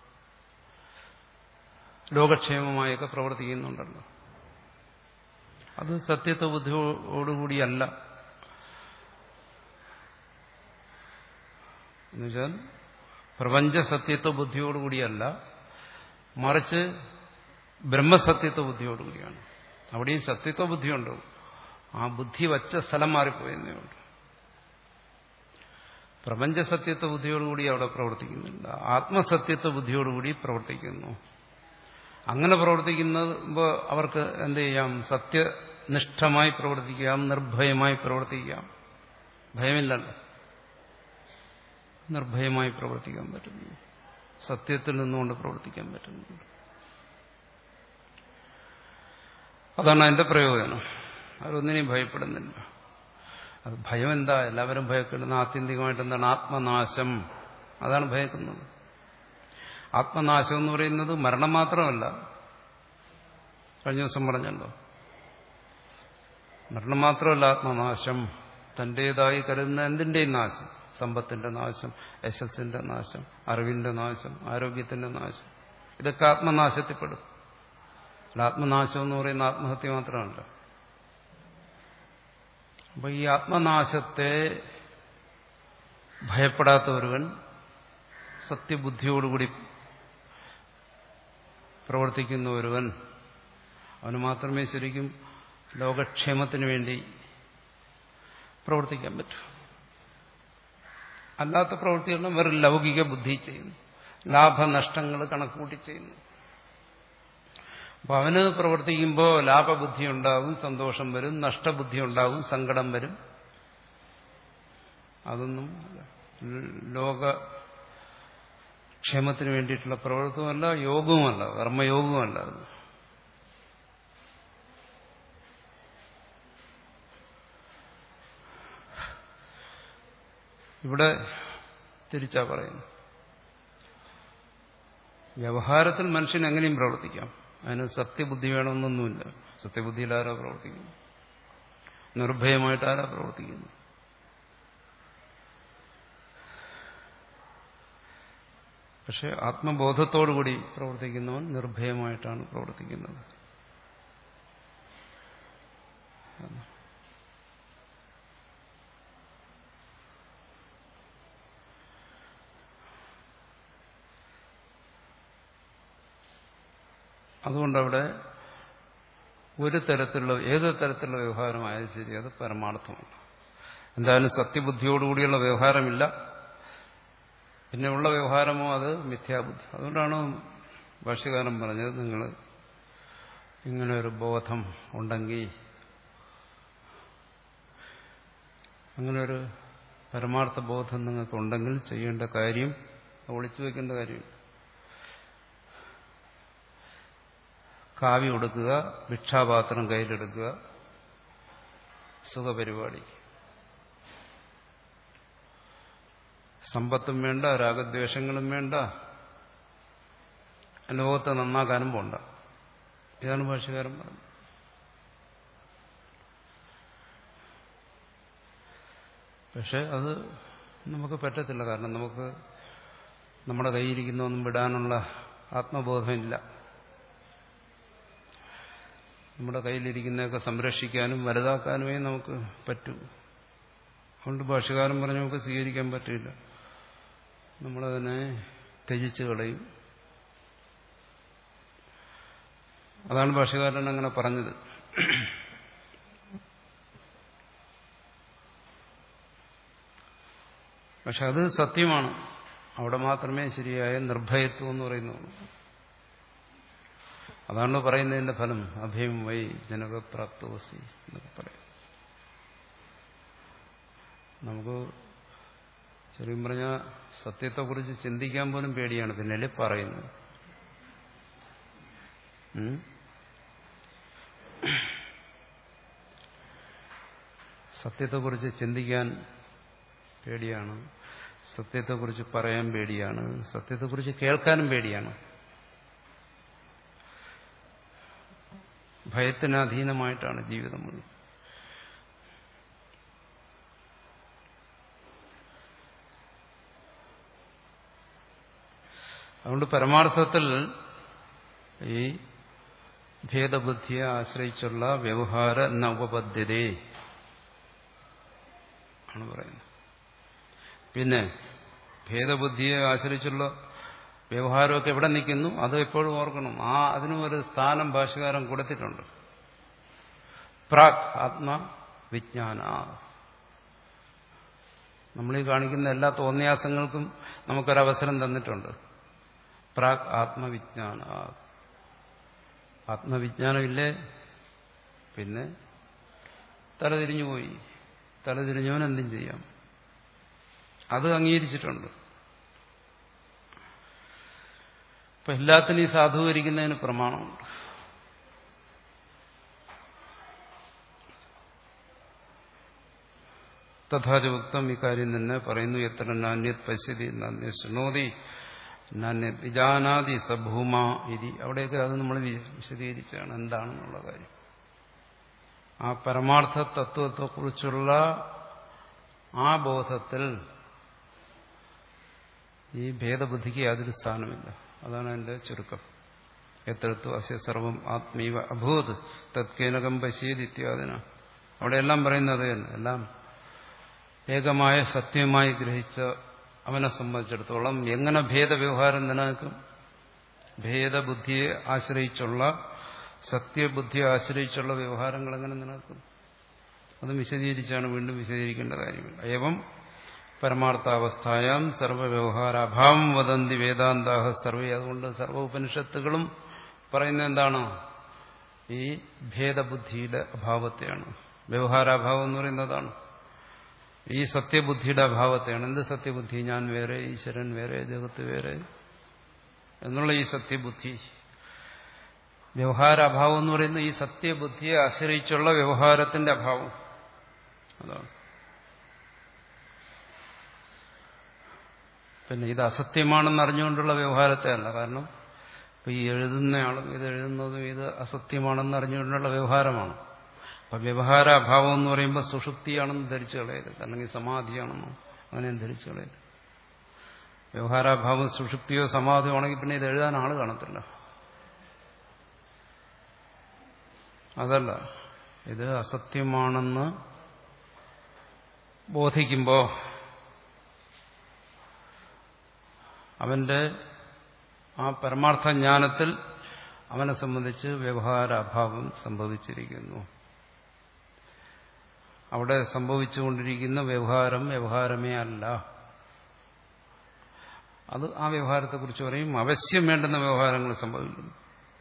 ലോകക്ഷേമമായൊക്കെ പ്രവർത്തിക്കുന്നുണ്ടല്ലോ. അത് സത്യത്വ ബുദ്ധിയോടുകൂടിയല്ല. എന്നുവെച്ചാൽ പ്രപഞ്ച സത്യത്വ ബുദ്ധിയോടുകൂടിയല്ല, മറിച്ച് ബ്രഹ്മസത്യത്വ ബുദ്ധിയോടുകൂടിയാണ്. അവിടെയും സത്യത്വ ബുദ്ധിയുണ്ട്, ആ ബുദ്ധി വച്ച സ്ഥലം മാറിപ്പോയെന്നേ ഉള്ളൂ. പ്രപഞ്ച സത്യത്വ ബുദ്ധിയോടുകൂടി അവിടെ പ്രവർത്തിക്കുന്നില്ല, ആത്മസത്യത്വ ബുദ്ധിയോടുകൂടി പ്രവർത്തിക്കുന്നു. അങ്ങനെ പ്രവർത്തിക്കുമ്പോൾ അവർക്ക് എന്ത് ചെയ്യാം? സത്യനിഷ്ഠമായി പ്രവർത്തിക്കാം, നിർഭയമായി പ്രവർത്തിക്കാം. ഭയമില്ലല്ലോ, നിർഭയമായി പ്രവർത്തിക്കാൻ പറ്റുന്നു, സത്യത്തിൽ നിന്നുകൊണ്ട് പ്രവർത്തിക്കാൻ പറ്റുന്നു. അതാണ് അതിന്റെ പ്രയോജനം. അവരൊന്നിനെയും ഭയപ്പെടുന്നില്ല. അത് ഭയം എന്താ? എല്ലാവരും ഭയപ്പെടുന്ന ആത്യന്തികമായിട്ട് എന്താണ്? ആത്മനാശം. അതാണ് ഭയക്കുന്നത്. ആത്മനാശം എന്ന് പറയുന്നത് മരണം മാത്രമല്ല. കഴിഞ്ഞ ദിവസം പറഞ്ഞല്ലോ, മരണം മാത്രമല്ല ആത്മനാശം. തന്റേതായി കരുതുന്ന എന്തിന്റെയും നാശം, സമ്പത്തിന്റെ നാശം, യശസ്സിന്റെ നാശം, അറിവിന്റെ നാശം, ആരോഗ്യത്തിന്റെ നാശം, ഇതൊക്കെ ആത്മനാശത്തിൽപ്പെടും. ആത്മനാശം എന്ന് പറയുന്ന ആത്മഹത്യ മാത്രമല്ല. അപ്പൊ ഈ ആത്മനാശത്തെ ഭയപ്പെടാത്ത ഒരുവൻ സത്യബുദ്ധിയോടുകൂടി പ്രവർത്തിക്കുന്ന ഒരുവൻ, അവന് മാത്രമേ ശരിക്കും ലോകക്ഷേമത്തിന് വേണ്ടി പ്രവർത്തിക്കാൻ പറ്റൂ. അല്ലാത്ത പ്രവൃത്തികളും വെറും ലൗകിക ബുദ്ധി ചെയ്യുന്നു, ലാഭനഷ്ടങ്ങൾ കണക്കുകൂട്ടി ചെയ്യുന്നു. അപ്പൊ അവന് പ്രവർത്തിക്കുമ്പോൾ ലാഭബുദ്ധി ഉണ്ടാവും, സന്തോഷം വരും, നഷ്ടബുദ്ധി ഉണ്ടാവും, സങ്കടം വരും. അതൊന്നും ലോക ക്ഷേമത്തിന് വേണ്ടിയിട്ടുള്ള പ്രവർത്തനമല്ല, യോഗവുമല്ല, കർമ്മയോഗവുമല്ല. അത് ഇവിടെ തിരിച്ചാ പറയുന്നു. വ്യവഹാരത്തിൽ മനുഷ്യൻ എങ്ങനെയും പ്രവർത്തിക്കാം. അതിന് സത്യബുദ്ധി വേണമെന്നൊന്നുമില്ല. സത്യബുദ്ധിയിൽ ആരാ പ്രവർത്തിക്കുന്നു? നിർഭയമായിട്ട് ആരാ പ്രവർത്തിക്കുന്നു? പക്ഷെ ആത്മബോധത്തോടുകൂടി പ്രവർത്തിക്കുന്നവൻ നിർഭയമായിട്ടാണ് പ്രവർത്തിക്കുന്നത്. അതുകൊണ്ടവിടെ ഒരു തരത്തിലുള്ള ഏത് തരത്തിലുള്ള വ്യവഹാരമായാലും ശരി, അത് പരമാർത്ഥമാണ്. എന്തായാലും സത്യബുദ്ധിയോടുകൂടിയുള്ള വ്യവഹാരമില്ല. പിന്നെ ഉള്ള വ്യവഹാരമോ അത് മിഥ്യാബുദ്ധി. അതുകൊണ്ടാണ് ഭാഷ്യകാരൻ പറഞ്ഞത്, നിങ്ങൾ ഇങ്ങനെ ഒരു ബോധം ഉണ്ടെങ്കിൽ, അങ്ങനെ ഒരു പരമാർത്ഥ ബോധം നിങ്ങൾക്കുണ്ടെങ്കിൽ ചെയ്യേണ്ട കാര്യം ഒളിച്ചു വയ്ക്കേണ്ട കാര്യമില്ല. കാവി കൊടുക്കുക, ഭിക്ഷാപാത്രം കയ്യിലെടുക്കുക, സുഖപരിപാടി. സമ്പത്തും വേണ്ട, രാഗദ്വേഷങ്ങളും വേണ്ട, ലോകത്തെ നന്നാക്കാനും പോണ്ട. ഇതാണ് ഭാഷ്യകാരൻ പറഞ്ഞത്. പക്ഷെ അത് നമുക്ക് പറ്റത്തില്ല. കാരണം നമുക്ക് നമ്മുടെ കയ്യിരിക്കുന്നൊന്നും വിടാനുള്ള ആത്മബോധമില്ല. നമ്മുടെ കയ്യിലിരിക്കുന്നതൊക്കെ സംരക്ഷിക്കാനും വലുതാക്കാനുമേ നമുക്ക് പറ്റൂ. അതുകൊണ്ട് ഭാഷ്യകാരൻ പറഞ്ഞ് നമുക്ക് സ്വീകരിക്കാൻ പറ്റില്ല. നമ്മളതിനെ ത്യജിച്ചു കളയും. അതാണ് ഭാഷ്യകാരൻ അങ്ങനെ പറഞ്ഞത്. പക്ഷെ അത് സത്യമാണ്. അവിടെ മാത്രമേ ശരിയായ നിർഭയത്വം എന്ന് പറയുന്നുള്ളൂ. അതാണ് പറയുന്നതിന്റെ ഫലം. അഭയം വൈ ജനകപ്രാപ്തോസി എന്നൊക്കെ പറയും. നമുക്ക് ശരിക്കും പറഞ്ഞാൽ സത്യത്തെക്കുറിച്ച് ചിന്തിക്കാൻ പോലും പേടിയാണ്. പിന്നല്ലേ പറയുന്നത്. സത്യത്തെക്കുറിച്ച് ചിന്തിക്കാൻ പേടിയാണ്. സത്യത്തെക്കുറിച്ച് പറയാൻ പേടിയാണ്. സത്യത്തെക്കുറിച്ച് കേൾക്കാനും പേടിയാണ്. ഭയത്തിന് അധീനമായിട്ടാണ് ജീവിതം മുഴുവൻ. അതുകൊണ്ട് പരമാർത്ഥത്തിൽ ഈ ഭേദബുദ്ധിയെ ആശ്രയിച്ചുള്ള വ്യവഹാര നവപദ്ധ്യതേ ആണ് പറയുന്നത്. പിന്നെ ഭേദബുദ്ധിയെ ആശ്രയിച്ചുള്ള വ്യവഹാരമൊക്കെ എവിടെ നിൽക്കുന്നു അത് എപ്പോഴും ഓർക്കണം. ആ അതിനും ഒരു സ്ഥാനം ഭാഷ്യകാരൻ കൊടുത്തിട്ടുണ്ട്. പ്രാക് ആത്മവിജ്ഞാന. നമ്മളീ കാണിക്കുന്ന എല്ലാ തോന്നിയാസങ്ങൾക്കും നമുക്കൊരവസരം തന്നിട്ടുണ്ട്. പ്രാക് ആത്മവിജ്ഞാന. ആത്മവിജ്ഞാനമില്ലേ പിന്നെ തലതിരിഞ്ഞുപോയി. തലതിരിഞ്ഞവൻ എന്തും ചെയ്യാം. അത് അംഗീകരിച്ചിട്ടുണ്ട്. ഇപ്പൊ എല്ലാത്തിനെയും സാധൂകരിക്കുന്നതിന് പ്രമാണമുണ്ട്. തഥാചുക്തം ഇക്കാര്യം തന്നെ പറയുന്നു. എത്ര നാന്യത് പശ്യതി നാന്യ ശൃണോതി നാന്യത് വിജാനാതി സഭൂമ ഇതി. അവിടെയൊക്കെ അത് നമ്മൾ വിശദീകരിച്ചാണ് എന്താണെന്നുള്ള കാര്യം. ആ പരമാർത്ഥ തത്വത്തെക്കുറിച്ചുള്ള ആ ബോധത്തിൽ ഈ ഭേദബുദ്ധിക്ക് യാതൊരു സ്ഥാനമില്ല. അതാണ് എന്റെ ചുരുക്കം. എത്രത്വ അസ്യ സർവം ആത്മീവ അഭൂത് തത്കേനകം പശ്യേത് ഇത്യാദിന. അവിടെയെല്ലാം പറയുന്നത് തന്നെ. എല്ലാം ഏകമായ സത്യമായി ഗ്രഹിച്ച അവനെ സംബന്ധിച്ചിടത്തോളം എങ്ങനെ ഭേദവ്യവഹാരം നിലനിൽക്കും? ഭേദബുദ്ധിയെ ആശ്രയിച്ചുള്ള സത്യബുദ്ധിയെ ആശ്രയിച്ചുള്ള വ്യവഹാരങ്ങൾ എങ്ങനെ നിലനിൽക്കും? അത് വിശദീകരിച്ചാണ് വീണ്ടും വിശദീകരിക്കേണ്ട കാര്യമില്ല. ഏവം പരമാർത്ഥാവസ്ഥായാം സർവവ്യവഹാരാഭാവം വദന്തി വേദാന്താഹ സർവേ. അതുകൊണ്ട് സർവ്വ ഉപനിഷത്തുകളും പറയുന്നത് എന്താണ്? ഈ ഭേദബുദ്ധിയുടെ അഭാവത്തെയാണ്. വ്യവഹാരാഭാവം എന്ന് പറയുന്നതാണ്. ഈ സത്യബുദ്ധിയുടെ അഭാവത്തെയാണ്. എന്ത് സത്യബുദ്ധി? ഞാൻ വേറെ, ഈശ്വരൻ വേറെ, ജഗത്ത് വേറെ, എന്നുള്ള ഈ സത്യബുദ്ധി, വ്യവഹാര അഭാവം എന്ന് പറയുന്നത് ഈ സത്യബുദ്ധിയെ ആശ്രയിച്ചുള്ള വ്യവഹാരത്തിന്റെ അഭാവം. അതാണ്. പിന്നെ ഇത് അസത്യമാണെന്ന് അറിഞ്ഞുകൊണ്ടുള്ള വ്യവഹാരത്തെ അല്ല. കാരണം ഇപ്പൊ ഈ എഴുതുന്നയാളും ഇത് എഴുതുന്നതും ഇത് അസത്യമാണെന്ന് അറിഞ്ഞുകൊണ്ടുള്ള വ്യവഹാരമാണ്. അപ്പൊ വ്യവഹാര അഭാവം എന്ന് പറയുമ്പോൾ സുഷുപ്തിയാണെന്ന് ധരിച്ചു കളയരുത്, അല്ലെങ്കിൽ സമാധിയാണെന്നോ അങ്ങനെ ധരിച്ചു കളയരുത്. വ്യവഹാരാഭാവം സുഷുപ്തിയോ സമാധിയോ ആണെങ്കിൽ പിന്നെ ഇത് എഴുതാൻ ആള് കാണത്തില്ല. അതല്ല, ഇത് അസത്യമാണെന്ന് ബോധിക്കുമ്പോൾ അവന്റെ ആ പരമാർത്ഥ ജ്ഞാനത്തിൽ അവനെ സംബന്ധിച്ച് വ്യവഹാരാഭാവം സംഭവിച്ചിരിക്കുന്നു. അവിടെ സംഭവിച്ചുകൊണ്ടിരിക്കുന്ന വ്യവഹാരം വ്യവഹാരമേ അല്ല. അത് ആ വ്യവഹാരത്തെക്കുറിച്ച് പറയും അവശ്യം വേണ്ടുന്ന വ്യവഹാരങ്ങൾ സംഭവിക്കുന്നു.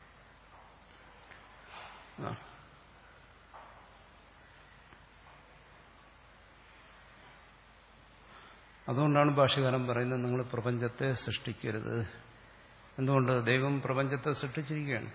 അതുകൊണ്ടാണ് ഭാഷ്യകാരൻ പറയുന്നത് നിങ്ങൾ പ്രപഞ്ചത്തെ സൃഷ്ടിക്കരുത്. എന്തുകൊണ്ട്? ദൈവം പ്രപഞ്ചത്തെ സൃഷ്ടിച്ചിരിക്കുകയാണ്.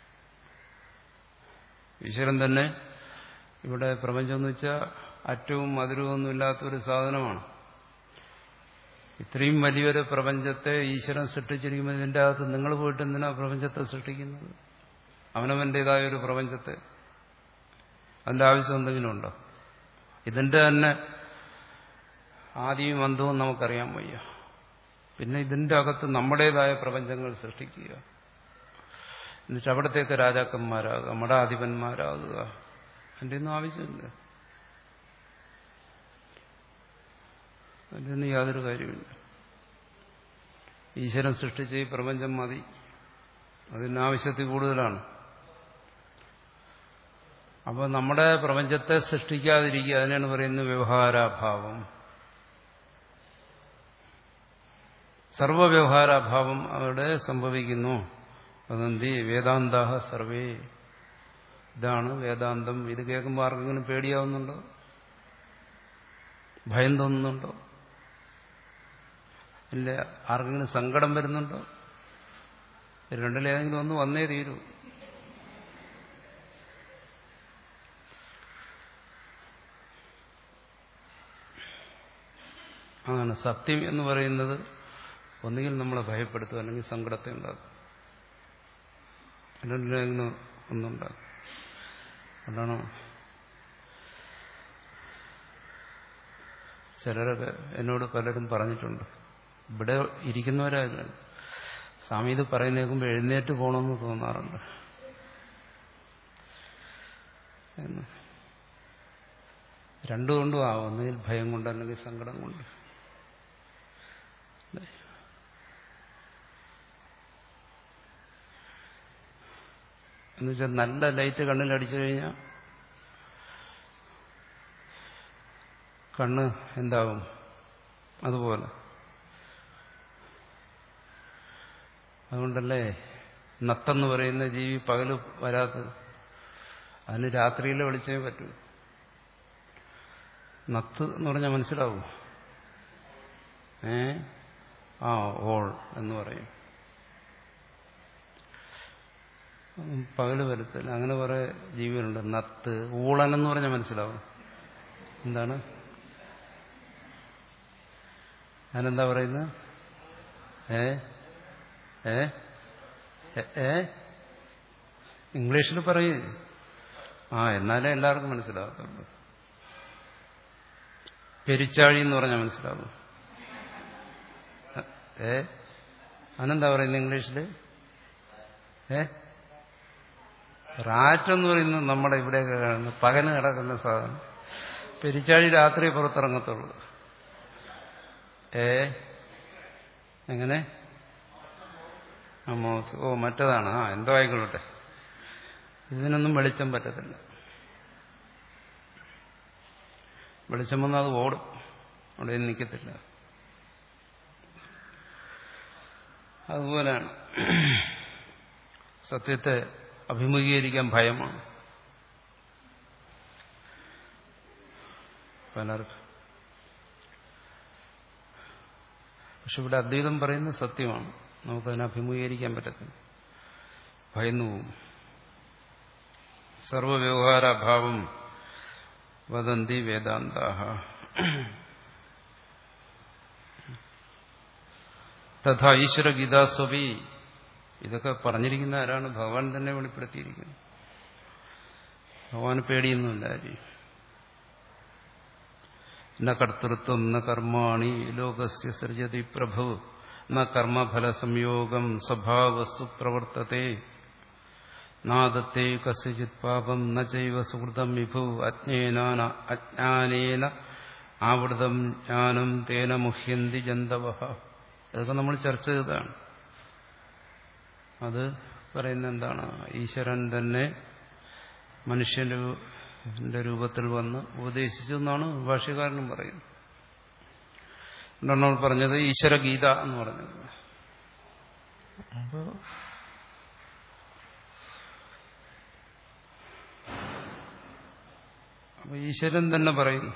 ഈശ്വരൻ തന്നെ ഇവിടെ പ്രപഞ്ചം എന്ന് വെച്ചാൽ അറ്റവും മധുരവും ഒന്നും ഇല്ലാത്തൊരു സാധനമാണ്. ഇത്രയും വലിയൊരു പ്രപഞ്ചത്തെ ഈശ്വരൻ സൃഷ്ടിച്ചിരിക്കുമ്പോൾ ഇതിൻ്റെ അകത്ത് നിങ്ങൾ പോയിട്ട് എന്തിനാ പ്രപഞ്ചത്തെ സൃഷ്ടിക്കുന്നത്? അവനവൻ്റെതായ ഒരു പ്രപഞ്ചത്തെ, അതിൻ്റെ ആവശ്യം എന്തെങ്കിലും ഉണ്ടോ? ഇതിൻ്റെ തന്നെ ആദിയും അന്തവും നമുക്കറിയാൻ വയ്യ. പിന്നെ ഇതിൻ്റെ അകത്ത് നമ്മുടേതായ പ്രപഞ്ചങ്ങൾ സൃഷ്ടിക്കുക, എന്നിട്ട് അവിടത്തേക്ക് രാജാക്കന്മാരാകുക, മഠാധിപന്മാരാകുക, അതിൻ്റെ ഒന്നും ആവശ്യമില്ല. അതിൻ്റെ യാതൊരു കാര്യമില്ല. ഈശ്വരൻ സൃഷ്ടിച്ച ഈ പ്രപഞ്ചം മതി, അതിന് ആവശ്യത്തിൽ കൂടുതലാണ്. അപ്പോൾ നമ്മുടെ പ്രപഞ്ചത്തെ സൃഷ്ടിക്കാതിരിക്കുക, അതിനാണ് പറയുന്നത് വ്യവഹാരാഭാവം. സർവവ്യവഹാരാഭാവം അവിടെ സംഭവിക്കുന്നു. അതെന്തി വേദാന്താഹ സർവേ. ഇതാണ് വേദാന്തം. ഇത് കേൾക്കുമ്പോൾ ആർക്കെങ്കിലും പേടിയാവുന്നുണ്ടോ? ഭയം തോന്നുന്നുണ്ടോ? ഇല്ല. ആർക്കെങ്കിലും സങ്കടം വരുന്നുണ്ടോ? രണ്ടിലേതെങ്കിലും ഒന്ന് വന്നേ തീരൂ. അതാണ് സത്യം എന്ന് പറയുന്നത്. ഒന്നുകിൽ നമ്മളെ ഭയപ്പെടുത്തും, അല്ലെങ്കിൽ സങ്കടത്തെ ഉണ്ടാക്കും. രണ്ടിലേതെങ്കിലും ഒന്നുണ്ടാകും. അതാണ് ചിലരൊക്കെ എന്നോട് പലരും പറഞ്ഞിട്ടുണ്ട്, ഇവിടെ ഇരിക്കുന്നവരായാലും സ്വാമി ഇത് പറയുന്ന കേൾക്കുമ്പോൾ എഴുന്നേറ്റ് പോകണമെന്ന് തോന്നാറുണ്ട് എന്ന്. രണ്ടുകൊണ്ടും ആവും, ഒന്നുകിൽ ഭയം കൊണ്ട് അല്ലെങ്കിൽ സങ്കടം കൊണ്ട്. എന്നുവെച്ചാൽ നല്ല ലൈറ്റ് കണ്ണിൽ അടിച്ചു കഴിഞ്ഞാൽ കണ്ണ് എന്താകും? അതുപോലെ. അതുകൊണ്ടല്ലേ നത്തെന്ന് പറയുന്ന ജീവി പകല് വരാത്തത്. അതിന് രാത്രിയിലെ വെളിച്ചമേ പറ്റൂ. നത്ത് എന്ന് പറഞ്ഞാൽ മനസ്സിലാവും. ഏ ആ ഓൾ എന്ന് പറയും. പകല് വരത്തില്ല. അങ്ങനെ കുറെ ജീവികളുണ്ട്. നത്ത്, ഊളൻ എന്ന് പറഞ്ഞാൽ മനസ്സിലാവും. എന്താണ് അതിനെന്താ പറയുന്നത്? ഏ ഏ ഏ ഇംഗ്ലീഷിൽ പറയൂ. ആ എന്നാലേ എല്ലാവർക്കും മനസ്സിലാകത്തുള്ളൂ. പെരിച്ചാഴി എന്ന് പറഞ്ഞാൽ മനസ്സിലാവും. ഏ അതിനെന്താ പറയുന്നത് ഇംഗ്ലീഷിൽ? ഏ റാറ്റ് എന്ന് പറയുന്നത് നമ്മുടെ ഇവിടെയൊക്കെ കാണുന്ന പകന് കിടക്കുന്ന സാധനം. പെരിച്ചാഴി രാത്രി പുറത്തിറങ്ങത്തുള്ളൂ. ഏ എങ്ങനെ? ഓ മറ്റതാണ്. ആ എന്തോ ആയിക്കൊള്ളട്ടെ. ഇതിനൊന്നും വെളിച്ചം പറ്റത്തില്ല. വെളിച്ചം വന്നാൽ അത് ഓടും, അവിടെ നിൽക്കത്തില്ല. അതുപോലെയാണ് സത്യത്തെ അഭിമുഖീകരിക്കാൻ ഭയമാണ് പലർക്കും. പക്ഷെ ഇവിടെ അദ്വൈതം പറയുന്നത് സത്യമാണ്. നമുക്കതിനെ അഭിമുഖീകരിക്കാൻ പറ്റത്തില്ല, ഭയന്നു പോവും. സർവവ്യവഹാരാഭാവം വദന്തി വേദാന്താഹ. തഥാ ഈശ്വര ഗീതാസ്വപി. ഇതൊക്കെ പറഞ്ഞിരിക്കുന്ന ആരാണ്? ഭഗവാൻ തന്നെ വെളിപ്പെടുത്തിയിരിക്കുന്നു. ഭഗവാന് പേടിയൊന്നുമില്ല ആരെയും. ന കർത്തൃത്വം ന കർമാണി ലോകസ്യ സൃജതി പ്രഭു ന കർമ്മഫല സംയോഗം സ്വഭാവവസ്തു പ്രവർത്തത്തെ നാദത്തെ കസ്യചിത് പാപം ന ചൈവ സുഹൃതം വിഭു അജ്ഞേന അജ്ഞാനേന ആവൃതം ജ്ഞാനം തേന മുഹ്യന്തി ജന്തവഃ. ഇതൊക്കെ നമ്മൾ ചർച്ച ചെയ്തതാണ്. അത് പറയുന്നത് എന്താണ്? ഈശ്വരൻ തന്നെ മനുഷ്യന്റെ രൂപത്തിൽ വന്ന് ഉപദേശിച്ചു എന്നാണ് ഭാഷ്യകാരനും പറയുന്നത്. എന്താണ് നമ്മൾ പറഞ്ഞത്? ഈശ്വര ഗീത എന്ന് പറഞ്ഞത്. അപ്പോ അപ്പൊ ഈശ്വരൻ തന്നെ പറയുന്നു,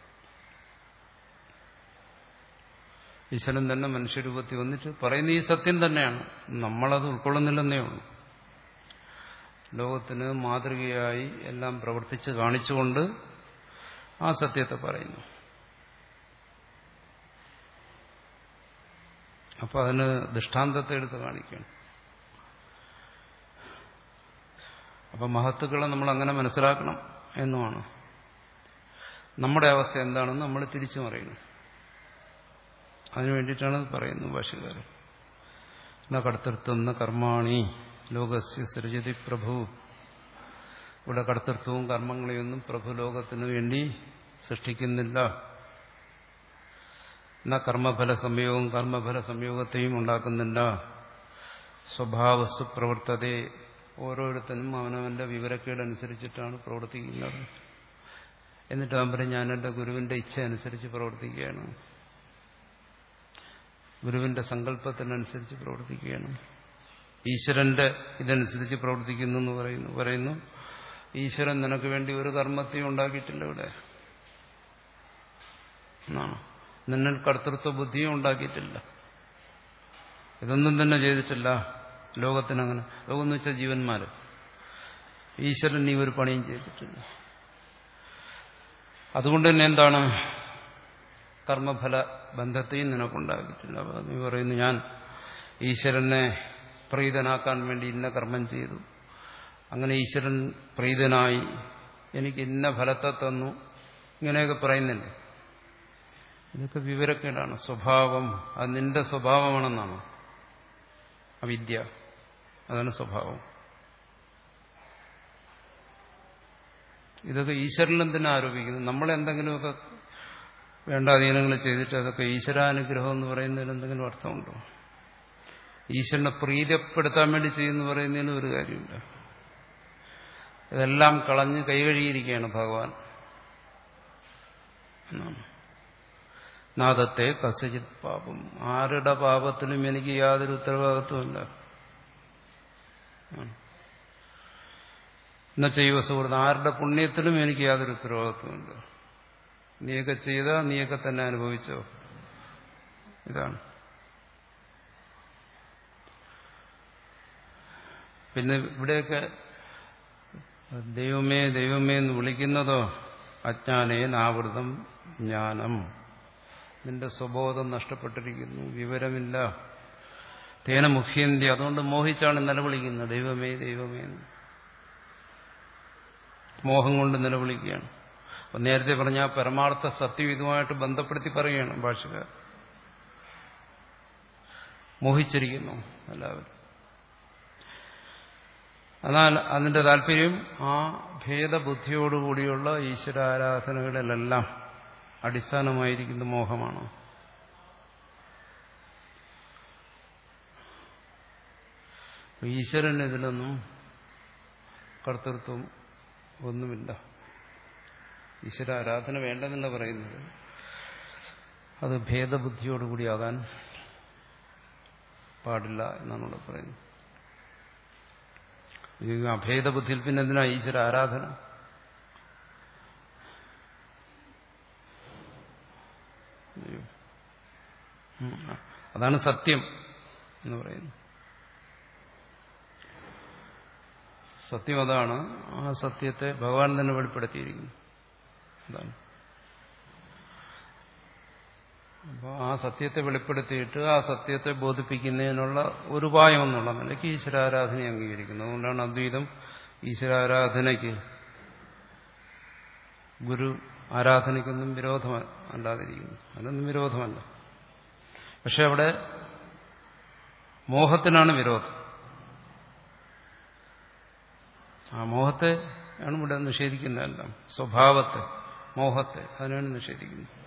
ഈശ്വരൻ തന്നെ മനുഷ്യരൂപത്തിൽ വന്നിട്ട് പറയുന്ന ഈ സത്യം തന്നെയാണ്. നമ്മളത് ഉൾക്കൊള്ളുന്നില്ലെന്നേ ഉള്ളൂ. ലോകത്തിന് മാതൃകയായി എല്ലാം പ്രവർത്തിച്ച് കാണിച്ചുകൊണ്ട് ആ സത്യത്തെ പറയുന്നു. അപ്പൊ അതിന് ദൃഷ്ടാന്തത്തെ എടുത്ത് കാണിക്കണം. അപ്പൊ മഹത്തുക്കളെ നമ്മൾ അങ്ങനെ മനസ്സിലാക്കണം എന്നുമാണ്. നമ്മുടെ അവസ്ഥ എന്താണെന്ന് നമ്മൾ തിരിച്ചു പറയുന്നു. അതിനു വേണ്ടിയിട്ടാണ് പറയുന്നത് ഭാഷ്യകാരൻ. ന കർത്തൃത്വം ന കർമാണി ലോകസ്യ സൃജതി പ്രഭു. ഇവിടെ കർത്തൃത്വവും കർമ്മങ്ങളെയൊന്നും പ്രഭു ലോകത്തിനു വേണ്ടി സൃഷ്ടിക്കുന്നില്ല. ന കർമ്മഫല സംയോഗം കർമ്മഫല സംയോഗത്തെയും ഉണ്ടാക്കുന്നില്ല. സ്വഭാവസ്തു പ്രവർത്തതേ. ഓരോരുത്തരും അവനവന്റെ വിവരക്കേടനുസരിച്ചിട്ടാണ് പ്രവർത്തിക്കുന്നത്. എന്നിട്ട് അവൻ പറയും, ഞാൻ എൻ്റെ ഗുരുവിന്റെ ഇച്ഛ അനുസരിച്ച് പ്രവർത്തിക്കുകയാണ്, ഗുരുവിന്റെ സങ്കല്പത്തിനനുസരിച്ച് പ്രവർത്തിക്കുകയാണ്, ഈശ്വരന്റെ ഇതനുസരിച്ച് പ്രവർത്തിക്കുന്നു എന്ന് പറയുന്നു പറയുന്നു ഈശ്വരൻ നിനക്ക് വേണ്ടി ഒരു കർമ്മത്തെയും ഉണ്ടാക്കിയിട്ടില്ല ഇവിടെ എന്നാണ്. നിന്നിൽ കർത്തൃത്വ ബുദ്ധിയും ഉണ്ടാക്കിയിട്ടില്ല. ഇതൊന്നും തന്നെ ചെയ്തിട്ടില്ല ലോകത്തിനങ്ങനെ. ലോകം എന്ന് വെച്ചാൽ ജീവന്മാര്. ഈശ്വരൻ നീ ഒരു പണിയും ചെയ്തിട്ടില്ല. അതുകൊണ്ട് തന്നെ എന്താണ്? കർമ്മഫല ബന്ധത്തെയും നിനക്കുണ്ടാക്കിയിട്ടില്ല. അപ്പൊ നീ പറയുന്നു, ഞാൻ ഈശ്വരനെ പ്രീതനാക്കാൻ വേണ്ടി ഇന്ന കർമ്മം ചെയ്തു, അങ്ങനെ ഈശ്വരൻ പ്രീതനായി എനിക്ക് ഇന്ന ഫലത്തെ തന്നു, ഇങ്ങനെയൊക്കെ പറയുന്നില്ലേ? ഇതൊക്കെ വിവരക്കേടാണ്. സ്വഭാവം അത് നിന്റെ സ്വഭാവമാണെന്നാണ്. അവിദ്യ അതാണ് സ്വഭാവം. ഇതൊക്കെ ഈശ്വരനും തന്നെ ആരോപിക്കുന്നു. നമ്മളെന്തെങ്കിലുമൊക്കെ വേണ്ടാധീനങ്ങൾ ചെയ്തിട്ട് അതൊക്കെ ഈശ്വരാനുഗ്രഹം എന്ന് പറയുന്നതിന് എന്തെങ്കിലും അർത്ഥമുണ്ടോ? ഈശ്വരനെ പ്രീതിപ്പെടുത്താൻ വേണ്ടി ചെയ്യുന്നു പറയുന്നതിന് ഒരു കാര്യമില്ല. ഇതെല്ലാം കളഞ്ഞ് കൈകഴുകിയിരിക്കുകയാണ് ഭഗവാൻ എന്നാണ്. നാദത്തെ കസ്യചിത് പാപം. ആരുടെ പാപത്തിലും എനിക്ക് യാതൊരു ഉത്തരവാദിത്വമില്ല. എന്ന ചെയ്യുക സുഹൃത്ത്, ആരുടെ പുണ്യത്തിലും എനിക്ക് യാതൊരു ഉത്തരവാദിത്വമില്ല. നീയൊക്കെ ചെയ്ത നീയൊക്കെ തന്നെ അനുഭവിച്ചോ. ഇതാണ്. പിന്നെ ഇവിടെയൊക്കെ ദൈവമേ ദൈവമേ എന്ന് വിളിക്കുന്നതോ അജ്ഞാനേന ആവൃതം ജ്ഞാനം. നിന്റെ സ്വബോധം നഷ്ടപ്പെട്ടിരിക്കുന്നു, വിവരമില്ല. തേന മുഖ്യന്തി. അതുകൊണ്ട് മോഹിച്ചാണ് നിലവിളിക്കുന്നത് ദൈവമേ ദൈവമേ എന്ന്. മോഹം കൊണ്ട് നിലവിളിക്കുകയാണ്. അപ്പം നേരത്തെ പറഞ്ഞ ആ പരമാർത്ഥ സത്യം ഇതുമായിട്ട് ബന്ധപ്പെടുത്തി പറയുകയാണ് ഭാഷകാരൻ. മോഹിച്ചിരിക്കുന്നു എല്ലാവരും. എന്നാൽ അതിന്റെ താല്പര്യം ആ ഭേദബുദ്ധിയോടുകൂടിയുള്ള ഈശ്വരാരാധനകളിലെല്ലാം അടിസ്ഥാനമായിരിക്കുന്ന മോഹമാണ്. ഈശ്വരൻ ഇതിലൊന്നും കർത്തൃത്വം ഒന്നുമില്ല. ഈശ്വര ആരാധന വേണ്ടെന്നല്ല പറയുന്നത്, അത് ഭേദബുദ്ധിയോടുകൂടിയാകാൻ പാടില്ല എന്നാണ് ഇവിടെ പറയുന്നത്. അഭേദബുദ്ധിയിൽ പിന്നെ എന്തിനാ ഈശ്വര ആരാധന? അതാണ് സത്യം എന്ന് പറയുന്നു. സത്യം അതാണ്. ആ സത്യത്തെ ഭഗവാൻ തന്നെ വെളിപ്പെടുത്തിയിരിക്കുന്നു. അതാണ്. അപ്പോൾ ആ സത്യത്തെ വെളിപ്പെടുത്തിയിട്ട് ആ സത്യത്തെ ബോധിപ്പിക്കുന്നതിനുള്ള ഒരു ഉപായം എന്നുള്ള നിലയ്ക്ക് ഈശ്വരാരാധനയെ അംഗീകരിക്കുന്നു. അതുകൊണ്ടാണ് അദ്വൈതം ഈശ്വരാരാധനയ്ക്ക് ഗുരു ആരാധനയ്ക്കൊന്നും വിരോധം അല്ലാതിരിക്കുന്നു. അതൊന്നും വിരോധമല്ല. പക്ഷെ അവിടെ മോഹത്തിനാണ് വിരോധം. ആ മോഹത്തെ ആണ് ഇവിടെ നിഷേധിക്കുന്നതെല്ലാം. സ്വഭാവത്തെ, മോഹത്തെ അതിനാണ് നിഷേധിക്കുന്നത്.